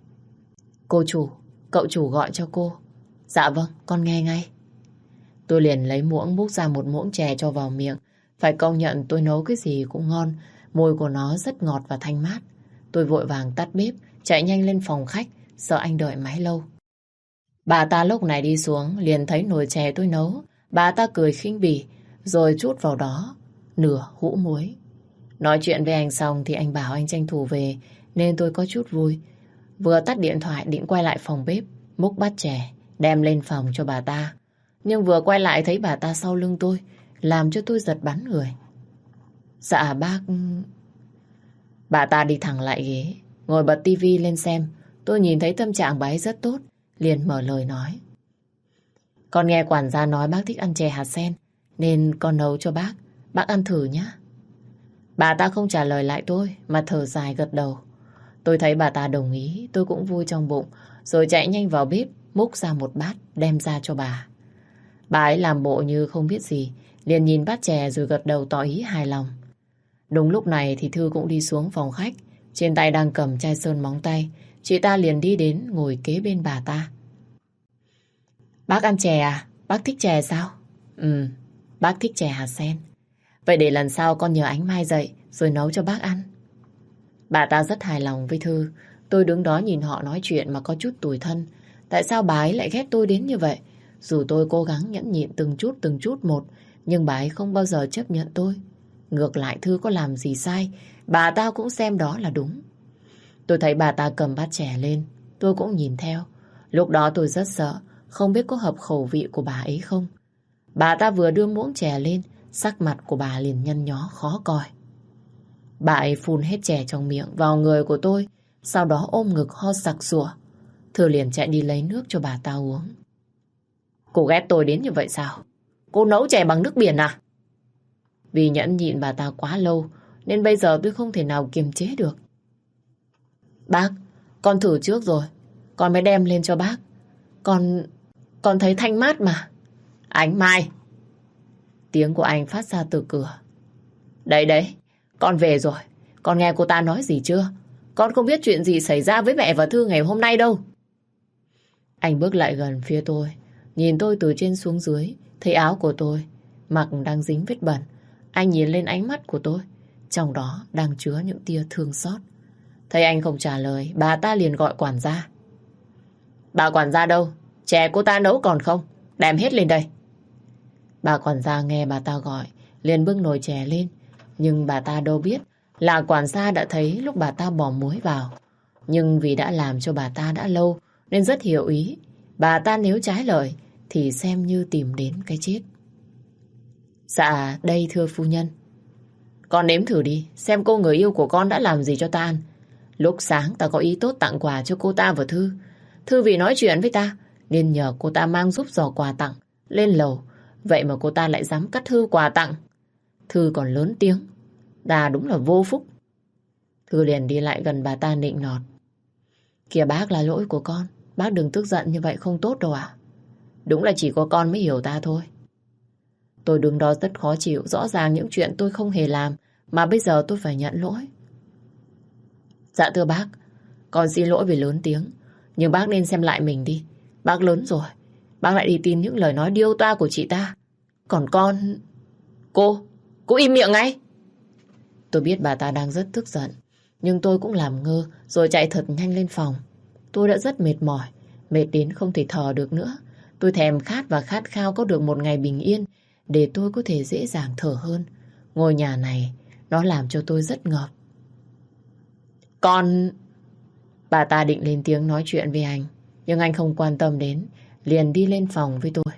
Cô chủ, cậu chủ gọi cho cô. Dạ vâng, con nghe ngay. Tôi liền lấy muỗng múc ra một muỗng chè cho vào miệng. Phải công nhận tôi nấu cái gì cũng ngon. Mùi của nó rất ngọt và thanh mát. Tôi vội vàng tắt bếp, chạy nhanh lên phòng khách, sợ anh đợi mãi lâu. Bà ta lúc này đi xuống, liền thấy nồi chè tôi nấu. Bà ta cười khinh bỉ, rồi trút vào đó nửa hũ muối. Nói chuyện với anh xong thì anh bảo anh tranh thủ về, nên tôi có chút vui. Vừa tắt điện thoại định quay lại phòng bếp, múc bát chè, đem lên phòng cho bà ta. Nhưng vừa quay lại thấy bà ta sau lưng tôi, làm cho tôi giật bắn người. Dạ bác... Bà ta đi thẳng lại ghế, ngồi bật tivi lên xem. Tôi nhìn thấy tâm trạng bà ấy rất tốt, liền mở lời nói. Con nghe quản gia nói bác thích ăn chè hạt sen, nên con nấu cho bác. Bác ăn thử nhé. Bà ta không trả lời lại tôi, mà thở dài gật đầu. Tôi thấy bà ta đồng ý, tôi cũng vui trong bụng, rồi chạy nhanh vào bếp, múc ra một bát, đem ra cho bà. Bà ấy làm bộ như không biết gì, liền nhìn bát chè rồi gật đầu tỏ ý hài lòng. Đúng lúc này thì Thư cũng đi xuống phòng khách. Trên tay đang cầm chai sơn móng tay. Chị ta liền đi đến ngồi kế bên bà ta. Bác ăn chè à? Bác thích chè sao? Ừ, bác thích chè hạt sen. Vậy để lần sau con nhờ Ánh Mai dậy rồi nấu cho bác ăn. Bà ta rất hài lòng với Thư. Tôi đứng đó nhìn họ nói chuyện mà có chút tủi thân. Tại sao bà ấy lại ghét tôi đến như vậy? Dù tôi cố gắng nhẫn nhịn từng chút từng chút một, nhưng bà ấy không bao giờ chấp nhận tôi. Ngược lại Thư có làm gì sai, bà ta cũng xem đó là đúng. Tôi thấy bà ta cầm bát chè lên, tôi cũng nhìn theo. Lúc đó tôi rất sợ, không biết có hợp khẩu vị của bà ấy không. Bà ta vừa đưa muỗng chè lên, sắc mặt của bà liền nhăn nhó khó coi. Bà ấy phun hết chè trong miệng vào người của tôi, sau đó ôm ngực ho sặc sụa. Thư liền chạy đi lấy nước cho bà ta uống. Cô ghét tôi đến như vậy sao? Cô nấu chè bằng nước biển à? Vì nhẫn nhịn bà ta quá lâu, nên bây giờ tôi không thể nào kiềm chế được. Bác, con thử trước rồi, con mới đem lên cho bác. Con... con thấy thanh mát mà. Ánh Mai! Tiếng của anh phát ra từ cửa. Đấy đấy, con về rồi. Con nghe cô ta nói gì chưa? Con không biết chuyện gì xảy ra với mẹ và Thư ngày hôm nay đâu. Anh bước lại gần phía tôi, nhìn tôi từ trên xuống dưới, thấy áo của tôi mặc đang dính vết bẩn. Anh nhìn lên ánh mắt của tôi, trong đó đang chứa những tia thương xót. Thấy anh không trả lời, bà ta liền gọi quản gia. Bà quản gia đâu? Chè cô ta nấu còn không? Đem hết lên đây. Bà quản gia nghe bà ta gọi, liền bưng nồi chè lên. Nhưng bà ta đâu biết là quản gia đã thấy lúc bà ta bỏ muối vào. Nhưng vì đã làm cho bà ta đã lâu nên rất hiểu ý. Bà ta nếu trái lời thì xem như tìm đến cái chết. Dạ đây thưa phu nhân. Con nếm thử đi, xem cô người yêu của con đã làm gì cho ta ăn. Lúc sáng ta có ý tốt tặng quà cho cô ta và Thư. Thư vì nói chuyện với ta nên nhờ cô ta mang giúp giỏ quà tặng lên lầu. Vậy mà cô ta lại dám cắt hư quà tặng. Thư còn lớn tiếng. Ta đúng là vô phúc. Thư liền đi lại gần bà ta nịnh nọt. Kìa bác, là lỗi của con. Bác đừng tức giận như vậy không tốt đâu ạ. Đúng là chỉ có con mới hiểu ta thôi. Tôi đứng đó rất khó chịu. Rõ ràng những chuyện tôi không hề làm mà bây giờ tôi phải nhận lỗi. Dạ thưa bác, con xin lỗi vì lớn tiếng. Nhưng bác nên xem lại mình đi. Bác lớn rồi, bác lại đi tin những lời nói điêu toa của chị ta. Còn con... Cô, cô im miệng ngay. Tôi biết bà ta đang rất tức giận, nhưng tôi cũng làm ngơ rồi chạy thật nhanh lên phòng. Tôi đã rất mệt mỏi, mệt đến không thể thở được nữa. Tôi thèm khát và khát khao có được một ngày bình yên để tôi có thể dễ dàng thở hơn. Ngôi nhà này, nó làm cho tôi rất ngợp. Con... Bà ta định lên tiếng nói chuyện với anh, nhưng anh không quan tâm đến, liền đi lên phòng với tôi.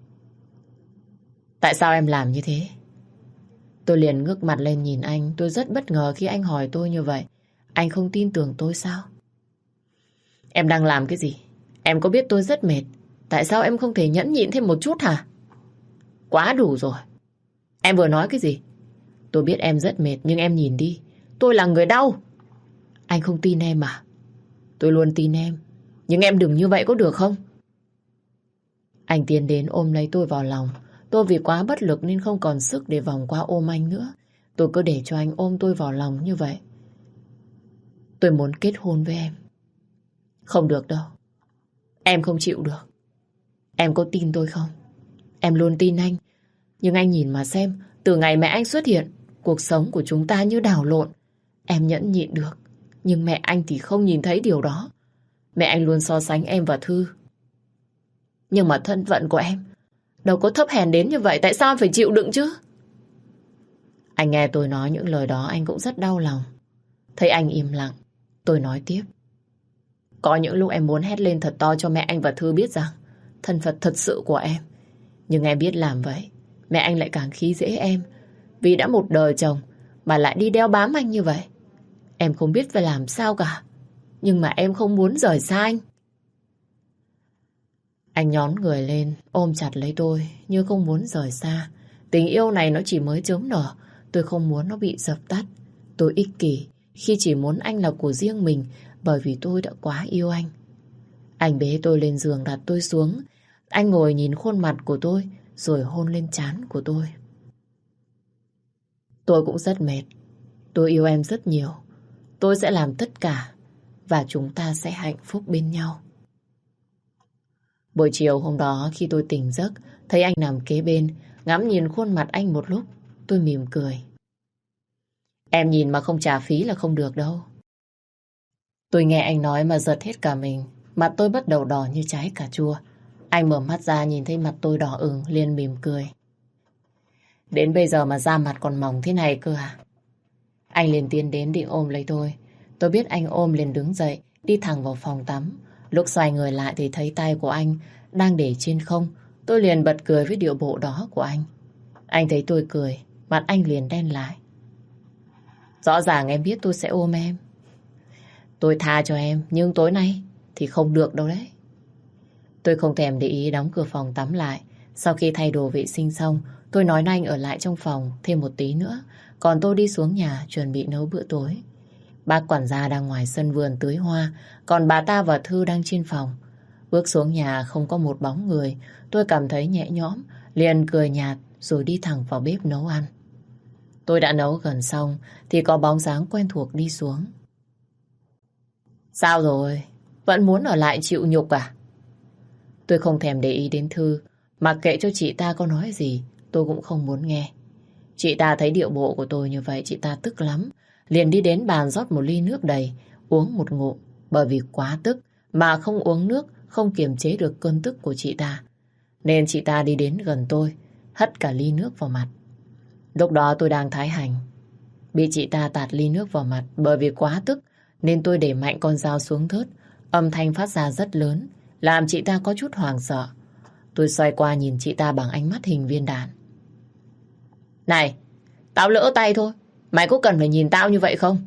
Tại sao em làm như thế? Tôi liền ngước mặt lên nhìn anh. Tôi rất bất ngờ khi anh hỏi tôi như vậy. Anh không tin tưởng tôi sao? Em đang làm cái gì? Em có biết tôi rất mệt. Tại sao em không thể nhẫn nhịn thêm một chút hả? Quá đủ rồi. Em vừa nói cái gì? Tôi biết em rất mệt, nhưng em nhìn đi, tôi là người đau. Anh không tin em à? Tôi luôn tin em, nhưng em đừng như vậy có được không? Anh tiến đến ôm lấy tôi vào lòng. Tôi vì quá bất lực nên không còn sức để vòng qua ôm anh nữa. Tôi cứ để cho anh ôm tôi vào lòng như vậy. Tôi muốn kết hôn với em. Không được đâu. Em không chịu được. Em có tin tôi không? Em luôn tin anh. Nhưng anh nhìn mà xem, từ ngày mẹ anh xuất hiện, cuộc sống của chúng ta như đảo lộn. Em nhẫn nhịn được, nhưng mẹ anh thì không nhìn thấy điều đó. Mẹ anh luôn so sánh em và Thư. Nhưng mà thân phận của em đâu có thấp hèn đến như vậy. Tại sao em phải chịu đựng chứ? Anh nghe tôi nói những lời đó, anh cũng rất đau lòng. Thấy anh im lặng, tôi nói tiếp. Có những lúc em muốn hét lên thật to cho mẹ anh và Thư biết rằng thân phận thật sự của em. Nhưng em biết làm vậy, mẹ anh lại càng khi dễ em. Vì đã một đời chồng mà lại đi đeo bám anh như vậy. Em không biết phải làm sao cả. Nhưng mà em không muốn rời xa anh. Anh nhón người lên, ôm chặt lấy tôi, như không muốn rời xa. Tình yêu này nó chỉ mới chớm nở. Tôi không muốn nó bị dập tắt. Tôi ích kỷ khi chỉ muốn anh là của riêng mình, bởi vì tôi đã quá yêu anh. Anh bế tôi lên giường, đặt tôi xuống. Anh ngồi nhìn khuôn mặt của tôi, rồi hôn lên trán của tôi. Tôi cũng rất mệt, Tôi yêu em rất nhiều. Tôi sẽ làm tất cả và chúng ta sẽ hạnh phúc bên nhau. Buổi chiều hôm đó khi tôi tỉnh giấc, thấy anh nằm kế bên, ngắm nhìn khuôn mặt anh một lúc, tôi mỉm cười. Em nhìn mà không trả phí là không được đâu. Tôi nghe anh nói mà giật hết cả mình, mặt tôi bắt đầu đỏ như trái cà chua. Anh mở mắt ra nhìn thấy mặt tôi đỏ ửng, liền mỉm cười. Đến bây giờ mà da mặt còn mỏng thế này cơ à? Anh liền tiến đến định ôm lấy tôi. Tôi biết anh ôm liền đứng dậy, đi thẳng vào phòng tắm. Lúc xoay người lại thì thấy tay của anh đang để trên không. Tôi liền bật cười với điệu bộ đó của anh. Anh thấy tôi cười, mặt anh liền đen lại. Rõ ràng em biết tôi sẽ ôm em. Tôi tha cho em, nhưng tối nay thì không được đâu đấy. Tôi không thèm để ý đóng cửa phòng tắm lại. Sau khi thay đồ vệ sinh xong, tôi nói anh ở lại trong phòng thêm một tí nữa. Còn tôi đi xuống nhà chuẩn bị nấu bữa tối. Bác quản gia đang ngoài sân vườn tưới hoa, còn bà ta và Thư đang trên phòng. Bước xuống nhà không có một bóng người, tôi cảm thấy nhẹ nhõm, liền cười nhạt rồi đi thẳng vào bếp nấu ăn. Tôi đã nấu gần xong thì có bóng dáng quen thuộc đi xuống. Sao rồi? Vẫn muốn ở lại chịu nhục à? Tôi không thèm để ý đến Thư, mặc kệ cho chị ta có nói gì, tôi cũng không muốn nghe. Chị ta thấy điệu bộ của tôi như vậy, chị ta tức lắm, liền đi đến bàn rót một ly nước đầy, uống một ngụm, bởi vì quá tức mà không uống nước, không kiềm chế được cơn tức của chị ta. Nên chị ta đi đến gần tôi, hất cả ly nước vào mặt. Lúc đó tôi đang thái hành, bị chị ta tạt ly nước vào mặt, bởi vì quá tức nên tôi để mạnh con dao xuống thớt, âm thanh phát ra rất lớn, làm chị ta có chút hoảng sợ. Tôi xoay qua nhìn chị ta bằng ánh mắt hình viên đạn. Này, tao lỡ tay thôi, mày có cần phải nhìn tao như vậy không?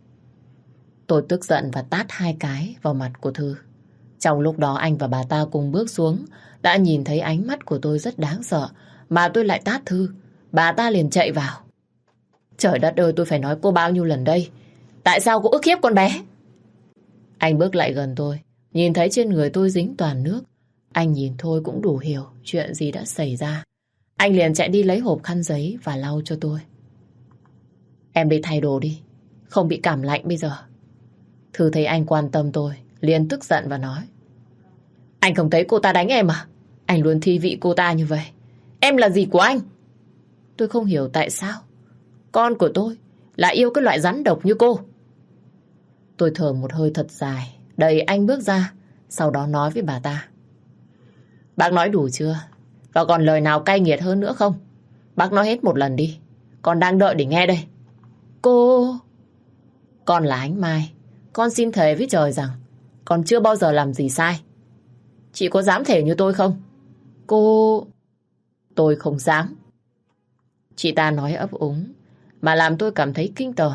Tôi tức giận và tát hai cái vào mặt của Thư. Trong lúc đó anh và bà ta cùng bước xuống, đã nhìn thấy ánh mắt của tôi rất đáng sợ, mà tôi lại tát Thư. Bà ta liền chạy vào. Trời đất ơi, tôi phải nói cô bao nhiêu lần đây? Tại sao cô ức hiếp con bé? Anh bước lại gần tôi, nhìn thấy trên người tôi dính toàn nước. Anh nhìn thôi cũng đủ hiểu chuyện gì đã xảy ra. Anh liền chạy đi lấy hộp khăn giấy và lau cho tôi. Em đi thay đồ đi, không bị cảm lạnh bây giờ. Thư thấy anh quan tâm tôi, liền tức giận và nói. Anh không thấy cô ta đánh em à? Anh luôn thi vị cô ta như vậy. Em là gì của anh? Tôi không hiểu tại sao con của tôi lại yêu cái loại rắn độc như cô. Tôi thở một hơi thật dài, đẩy anh bước ra, sau đó nói với bà ta. Bác nói đủ chưa? Và còn lời nào cay nghiệt hơn nữa không? Bác nói hết một lần đi, con đang đợi để nghe đây. Cô... Con là Ánh Mai, con xin thề với trời rằng con chưa bao giờ làm gì sai. Chị có dám thề như tôi không? Cô... Tôi không dám. Chị ta nói ấp úng mà làm tôi cảm thấy kinh tởm.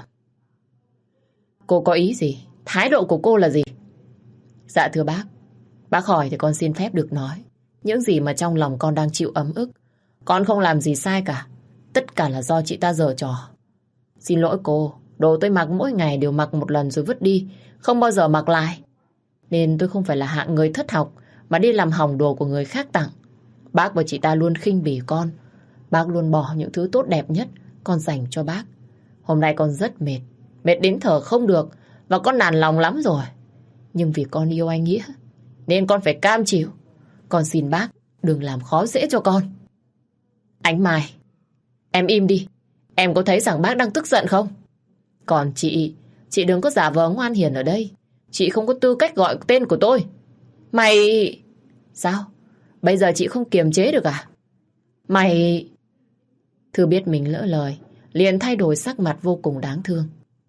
Cô có ý gì? Thái độ của cô là gì? Dạ thưa bác, bác hỏi thì con xin phép được nói. Những gì mà trong lòng con đang chịu ấm ức, con không làm gì sai cả. Tất cả là do chị ta giở trò. Xin lỗi cô, đồ tôi mặc mỗi ngày đều mặc một lần rồi vứt đi, không bao giờ mặc lại. Nên tôi không phải là hạng người thất học mà đi làm hỏng đồ của người khác tặng. Bác và chị ta luôn khinh bỉ con. Bác luôn bỏ những thứ tốt đẹp nhất con dành cho bác. Hôm nay con rất mệt, mệt đến thở không được, và con nản lòng lắm rồi. Nhưng vì con yêu anh Nghĩa nên con phải cam chịu. Con xin bác đừng làm khó dễ cho con. Ánh Mai, em im đi. Em có thấy rằng bác đang tức giận không? Còn chị, chị đừng có giả vờ ngoan hiền ở đây. Chị không có tư cách gọi tên của tôi. Mày... Sao? Bây giờ chị không kiềm chế được à? Mày... Thư biết mình lỡ lời, liền thay đổi sắc mặt vô cùng đáng thương.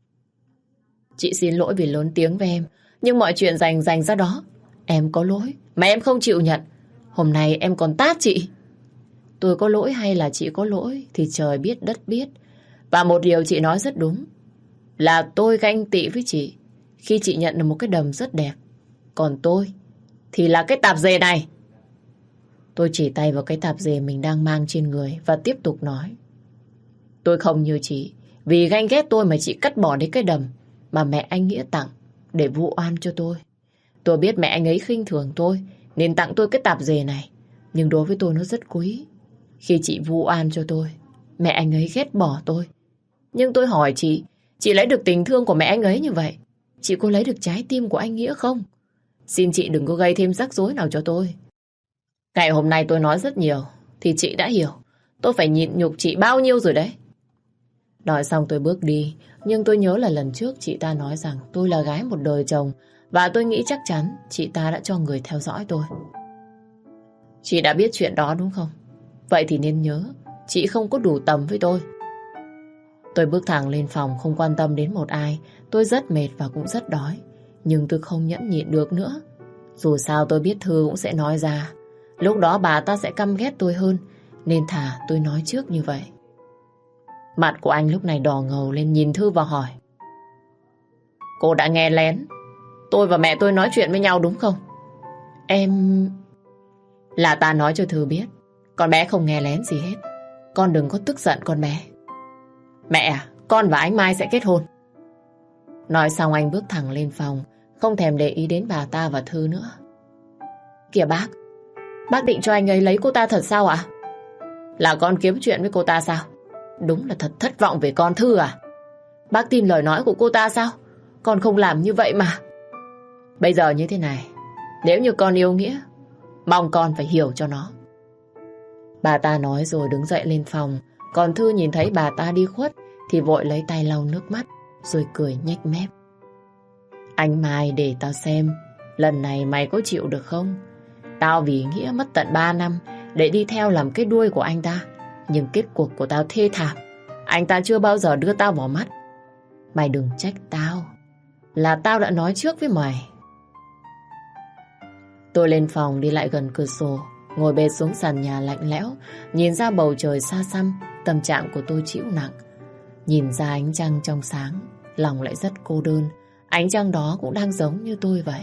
Chị xin lỗi vì lớn tiếng với em, nhưng mọi chuyện dành dành ra đó em có lỗi mà em không chịu nhận. Hôm nay em còn tát chị. Tôi có lỗi hay là chị có lỗi thì trời biết đất biết. Và một điều chị nói rất đúng, là tôi ganh tị với chị khi chị nhận được một cái đầm rất đẹp. Còn tôi thì là cái tạp dề này. Tôi chỉ tay vào cái tạp dề mình đang mang trên người và tiếp tục nói. Tôi không như chị, vì ganh ghét tôi mà chị cắt bỏ đi cái đầm mà mẹ anh Nghĩa tặng để vu oan cho tôi. Tôi biết mẹ anh ấy khinh thường tôi nên tặng tôi cái tạp dề này, nhưng đối với tôi nó rất quý. Khi chị vu oan cho tôi, mẹ anh ấy ghét bỏ tôi. Nhưng tôi hỏi chị, Chị lấy được tình thương của mẹ anh ấy như vậy, chị có lấy được trái tim của anh Nghĩa không? Xin chị đừng có gây thêm rắc rối nào cho tôi. Ngày hôm nay tôi nói rất nhiều, thì chị đã hiểu. Tôi phải nhịn nhục chị bao nhiêu rồi đấy. Nói xong tôi bước đi, nhưng tôi nhớ là lần trước chị ta nói rằng tôi là gái một đời chồng, và tôi nghĩ chắc chắn chị ta đã cho người theo dõi tôi. Chị đã biết chuyện đó đúng không? Vậy thì nên nhớ, chị không có đủ tầm với tôi. Tôi bước thẳng lên phòng không quan tâm đến một ai. Tôi rất mệt và cũng rất đói, nhưng tôi không nhẫn nhịn được nữa. Dù sao tôi biết Thư cũng sẽ nói ra. Lúc đó bà ta sẽ căm ghét tôi hơn, nên thà tôi nói trước như vậy. Mặt của anh lúc này đỏ ngầu lên, nhìn Thư và hỏi: Cô đã nghe lén tôi và mẹ tôi nói chuyện với nhau đúng không? Em... Là ta nói cho Thư biết, con bé không nghe lén gì hết. Con đừng có tức giận con bé. Mẹ à, con và anh Mai sẽ kết hôn. Nói xong anh bước thẳng lên phòng, không thèm để ý đến bà ta và Thư nữa. Kìa bác, bác định cho anh ấy lấy cô ta thật sao ạ? Là con kiếm chuyện với cô ta sao? Đúng là thật thất vọng về con Thư à? Bác tin lời nói của cô ta sao? Con không làm như vậy mà. Bây giờ như thế này, nếu như con yêu Nghĩa, mong con phải hiểu cho nó. Bà ta nói rồi đứng dậy lên phòng. Còn Thư nhìn thấy bà ta đi khuất thì vội lấy tay lau nước mắt, rồi cười nhếch mép. Anh Mai, để tao xem lần này mày có chịu được không? Tao vì Nghĩa mất tận ba năm để đi theo làm cái đuôi của anh ta, nhưng kết cục của tao thê thảm. Anh ta chưa bao giờ đưa tao vào mắt. Mày đừng trách tao, là tao đã nói trước với mày. Tôi lên phòng đi lại gần cửa sổ, ngồi bệt xuống sàn nhà lạnh lẽo, nhìn ra bầu trời xa xăm. Tâm trạng của tôi chịu nặng. Nhìn ra ánh trăng trong sáng, lòng lại rất cô đơn. Ánh trăng đó cũng đang giống như tôi vậy.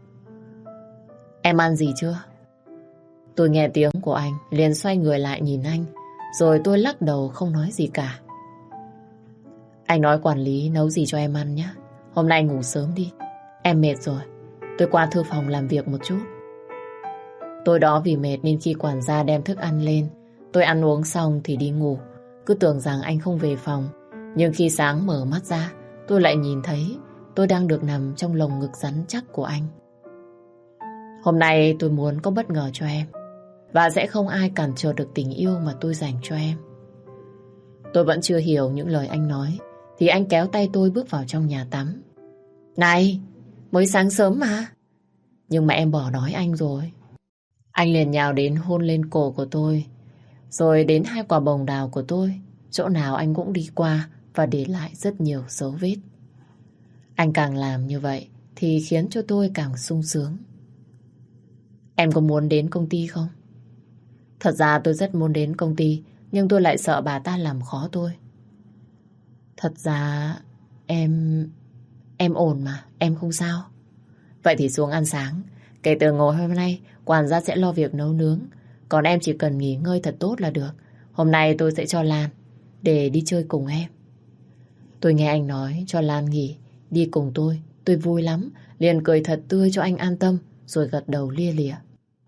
Em ăn gì chưa? Tôi nghe tiếng của anh, liền xoay người lại nhìn anh. Rồi tôi lắc đầu không nói gì cả. Anh nói quản lý nấu gì cho em ăn nhé. Hôm nay ngủ sớm đi, em mệt rồi. Tôi qua thư phòng làm việc một chút. Tôi đó vì mệt nên khi quản gia đem thức ăn lên, tôi ăn uống xong thì đi ngủ, cứ tưởng rằng anh không về phòng. Nhưng khi sáng mở mắt ra, tôi lại nhìn thấy tôi đang được nằm trong lồng ngực rắn chắc của anh. Hôm nay tôi muốn có bất ngờ cho em, và sẽ không ai cản trở được tình yêu mà tôi dành cho em. Tôi vẫn chưa hiểu những lời anh nói, thì anh kéo tay tôi bước vào trong nhà tắm. Này, mới sáng sớm mà. Nhưng mà em bỏ đói anh rồi. Anh liền nhào đến hôn lên cổ của tôi, rồi đến hai quả bồng đào của tôi. Chỗ nào anh cũng đi qua và để lại rất nhiều dấu vết. Anh càng làm như vậy thì khiến cho tôi càng sung sướng. Em có muốn đến công ty không? Thật ra tôi rất muốn đến công ty, nhưng tôi lại sợ bà ta làm khó tôi. Thật ra em... Em ổn mà, em không sao. Vậy thì xuống ăn sáng. Kể từ ngày hôm nay, quản gia sẽ lo việc nấu nướng. Còn em chỉ cần nghỉ ngơi thật tốt là được. Hôm nay tôi sẽ cho Lan để đi chơi cùng em. Tôi nghe anh nói cho Lan nghỉ đi cùng tôi. Tôi vui lắm, liền cười thật tươi cho anh an tâm, rồi gật đầu lia lịa.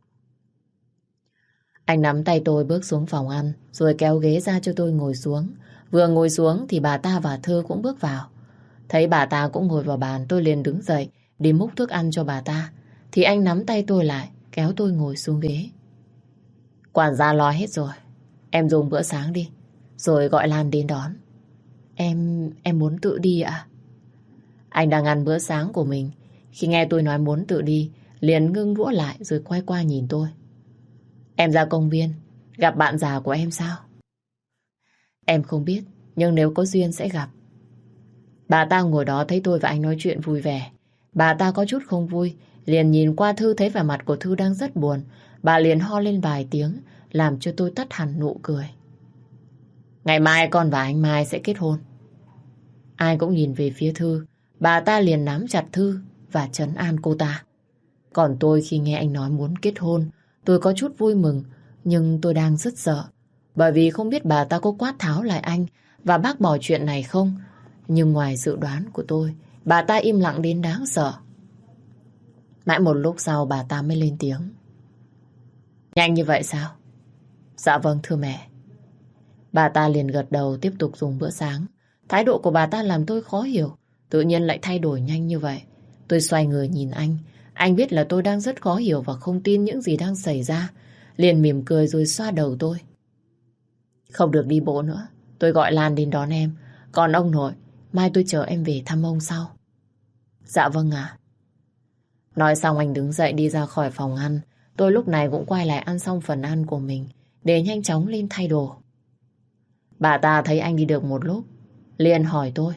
Anh nắm tay tôi bước xuống phòng ăn, rồi kéo ghế ra cho tôi ngồi xuống. Vừa ngồi xuống thì bà ta và Thư cũng bước vào. Thấy bà ta cũng ngồi vào bàn, tôi liền đứng dậy đi múc thức ăn cho bà ta. Thì anh nắm tay tôi lại, kéo tôi ngồi xuống ghế. Quản gia lo hết rồi, em dùng bữa sáng đi, rồi gọi Lan đến đón. Em... em muốn tự đi ạ? Anh đang ăn bữa sáng của mình. Khi nghe tôi nói muốn tự đi, liền ngưng đũa lại rồi quay qua nhìn tôi. Em ra công viên gặp bạn già của em sao? Em không biết, nhưng nếu có duyên sẽ gặp. Bà ta ngồi đó thấy tôi và anh nói chuyện vui vẻ. Bà ta có chút không vui, liền nhìn qua Thư thấy vẻ mặt của Thư đang rất buồn. Bà liền ho lên vài tiếng, làm cho tôi tắt hẳn nụ cười. Ngày mai con và anh Mai sẽ kết hôn. Ai cũng nhìn về phía Thư. Bà ta liền nắm chặt Thư và trấn an cô ta. Còn tôi khi nghe anh nói muốn kết hôn, tôi có chút vui mừng, nhưng tôi đang rất sợ. Bởi vì không biết bà ta có quát tháo lại anh và bác bỏ chuyện này không. Nhưng ngoài dự đoán của tôi, bà ta im lặng đến đáng sợ. Mãi một lúc sau bà ta mới lên tiếng. Nhanh như vậy sao? Dạ vâng thưa mẹ. Bà ta liền gật đầu tiếp tục dùng bữa sáng. Thái độ của bà ta làm tôi khó hiểu. Tự nhiên lại thay đổi nhanh như vậy. Tôi xoay người nhìn anh. Anh biết là tôi đang rất khó hiểu và không tin những gì đang xảy ra. Liền mỉm cười rồi xoa đầu tôi. Không được đi bộ nữa. Tôi gọi Lan đến đón em. Còn ông nội, mai tôi chờ em về thăm ông sau. Dạ vâng ạ. Nói xong anh đứng dậy đi ra khỏi phòng ăn. Tôi lúc này cũng quay lại ăn xong phần ăn của mình để nhanh chóng lên thay đồ. Bà ta thấy anh đi được một lúc liền hỏi tôi.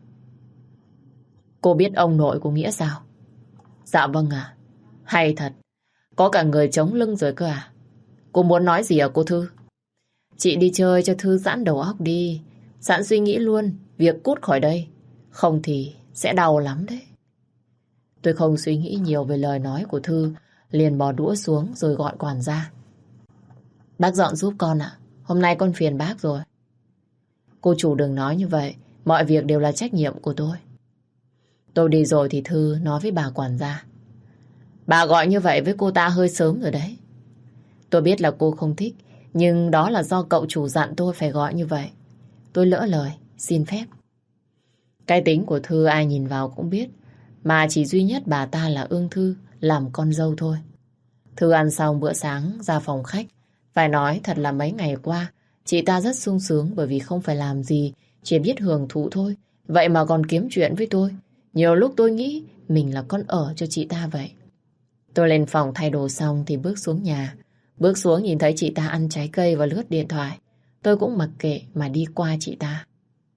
Cô biết ông nội của Nghĩa sao? Dạ vâng ạ. Hay thật. Có cả người chống lưng rồi cơ à? Cô muốn nói gì à cô Thư? Chị đi chơi cho thư giãn đầu óc đi. Sẵn suy nghĩ luôn việc cút khỏi đây. Không thì sẽ đau lắm đấy. Tôi không suy nghĩ nhiều về lời nói của Thư, liền bỏ đũa xuống rồi gọi quản gia. Bác dọn giúp con ạ. Hôm nay con phiền bác rồi. Cô chủ đừng nói như vậy. Mọi việc đều là trách nhiệm của tôi. Tôi đi rồi thì Thư nói với bà quản gia. Bà gọi như vậy với cô ta hơi sớm rồi đấy. Tôi biết là cô không thích, nhưng đó là do cậu chủ dặn tôi phải gọi như vậy. Tôi lỡ lời, xin phép. Cái tính của Thư ai nhìn vào cũng biết, mà chỉ duy nhất bà ta là ương Thư làm con dâu thôi. Thư ăn xong bữa sáng ra phòng khách. Phải nói thật là mấy ngày qua chị ta rất sung sướng bởi vì không phải làm gì, chỉ biết hưởng thụ thôi. Vậy mà còn kiếm chuyện với tôi. Nhiều lúc tôi nghĩ mình là con ở cho chị ta vậy. Tôi lên phòng thay đồ xong thì bước xuống nhà. Bước xuống nhìn thấy chị ta ăn trái cây và lướt điện thoại. Tôi cũng mặc kệ mà đi qua chị ta.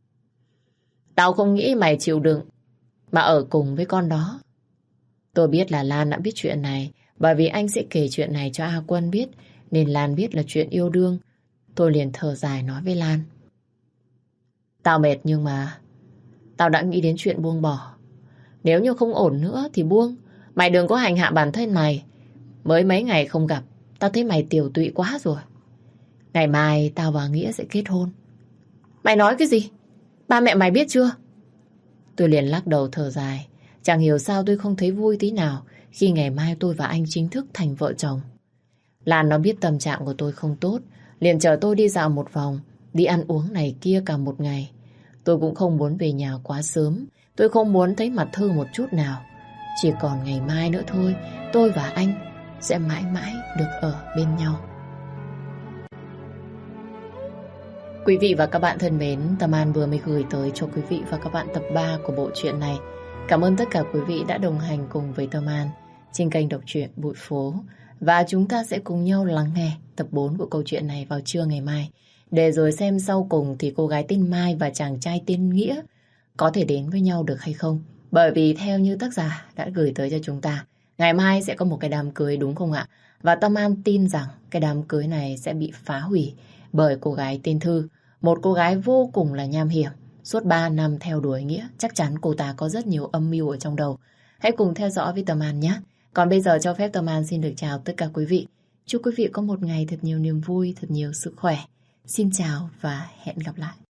Tao không nghĩ mày chịu đựng mà ở cùng với con đó. Tôi biết là Lan đã biết chuyện này, bởi vì anh sẽ kể chuyện này cho A Quân biết, nên Lan biết là chuyện yêu đương. Tôi liền thở dài nói với Lan. Tao mệt nhưng mà tao đã nghĩ đến chuyện buông bỏ. Nếu như không ổn nữa thì buông. Mày đừng có hành hạ bản thân mày. Mới mấy ngày không gặp, tao thấy mày tiều tụy quá rồi. Ngày mai tao và Nghĩa sẽ kết hôn. Mày nói cái gì? Ba mẹ mày biết chưa? Tôi liền lắc đầu thở dài. Chẳng hiểu sao tôi không thấy vui tí nào khi ngày mai tôi và anh chính thức thành vợ chồng. Lan nó biết tâm trạng của tôi không tốt, liền chở tôi đi dạo một vòng, đi ăn uống này kia cả một ngày. Tôi cũng không muốn về nhà quá sớm. Tôi không muốn thấy mặt Thư một chút nào. Chỉ còn ngày mai nữa thôi, tôi và anh sẽ mãi mãi được ở bên nhau. Quý vị và các bạn thân mến, Tâm An vừa mới gửi tới cho quý vị và các bạn tập ba của bộ truyện này. Cảm ơn tất cả quý vị đã đồng hành cùng với Tâm An trên kênh đọc truyện Bụi Phố. Và chúng ta sẽ cùng nhau lắng nghe tập bốn của câu chuyện này vào trưa ngày mai. Để rồi xem sau cùng thì cô gái tên Mai và chàng trai tên Nghĩa có thể đến với nhau được hay không. Bởi vì theo như tác giả đã gửi tới cho chúng ta, ngày mai sẽ có một cái đám cưới đúng không ạ? Và Tâm An tin rằng cái đám cưới này sẽ bị phá hủy bởi cô gái tên Thư. Một cô gái vô cùng là nham hiểm. Suốt ba năm theo đuổi Nghĩa, chắc chắn cô ta có rất nhiều âm mưu ở trong đầu. Hãy cùng theo dõi với Tâm An nhé. Còn bây giờ cho phép Tâm An xin được chào tất cả quý vị. Chúc quý vị có một ngày thật nhiều niềm vui, thật nhiều sức khỏe. Xin chào và hẹn gặp lại.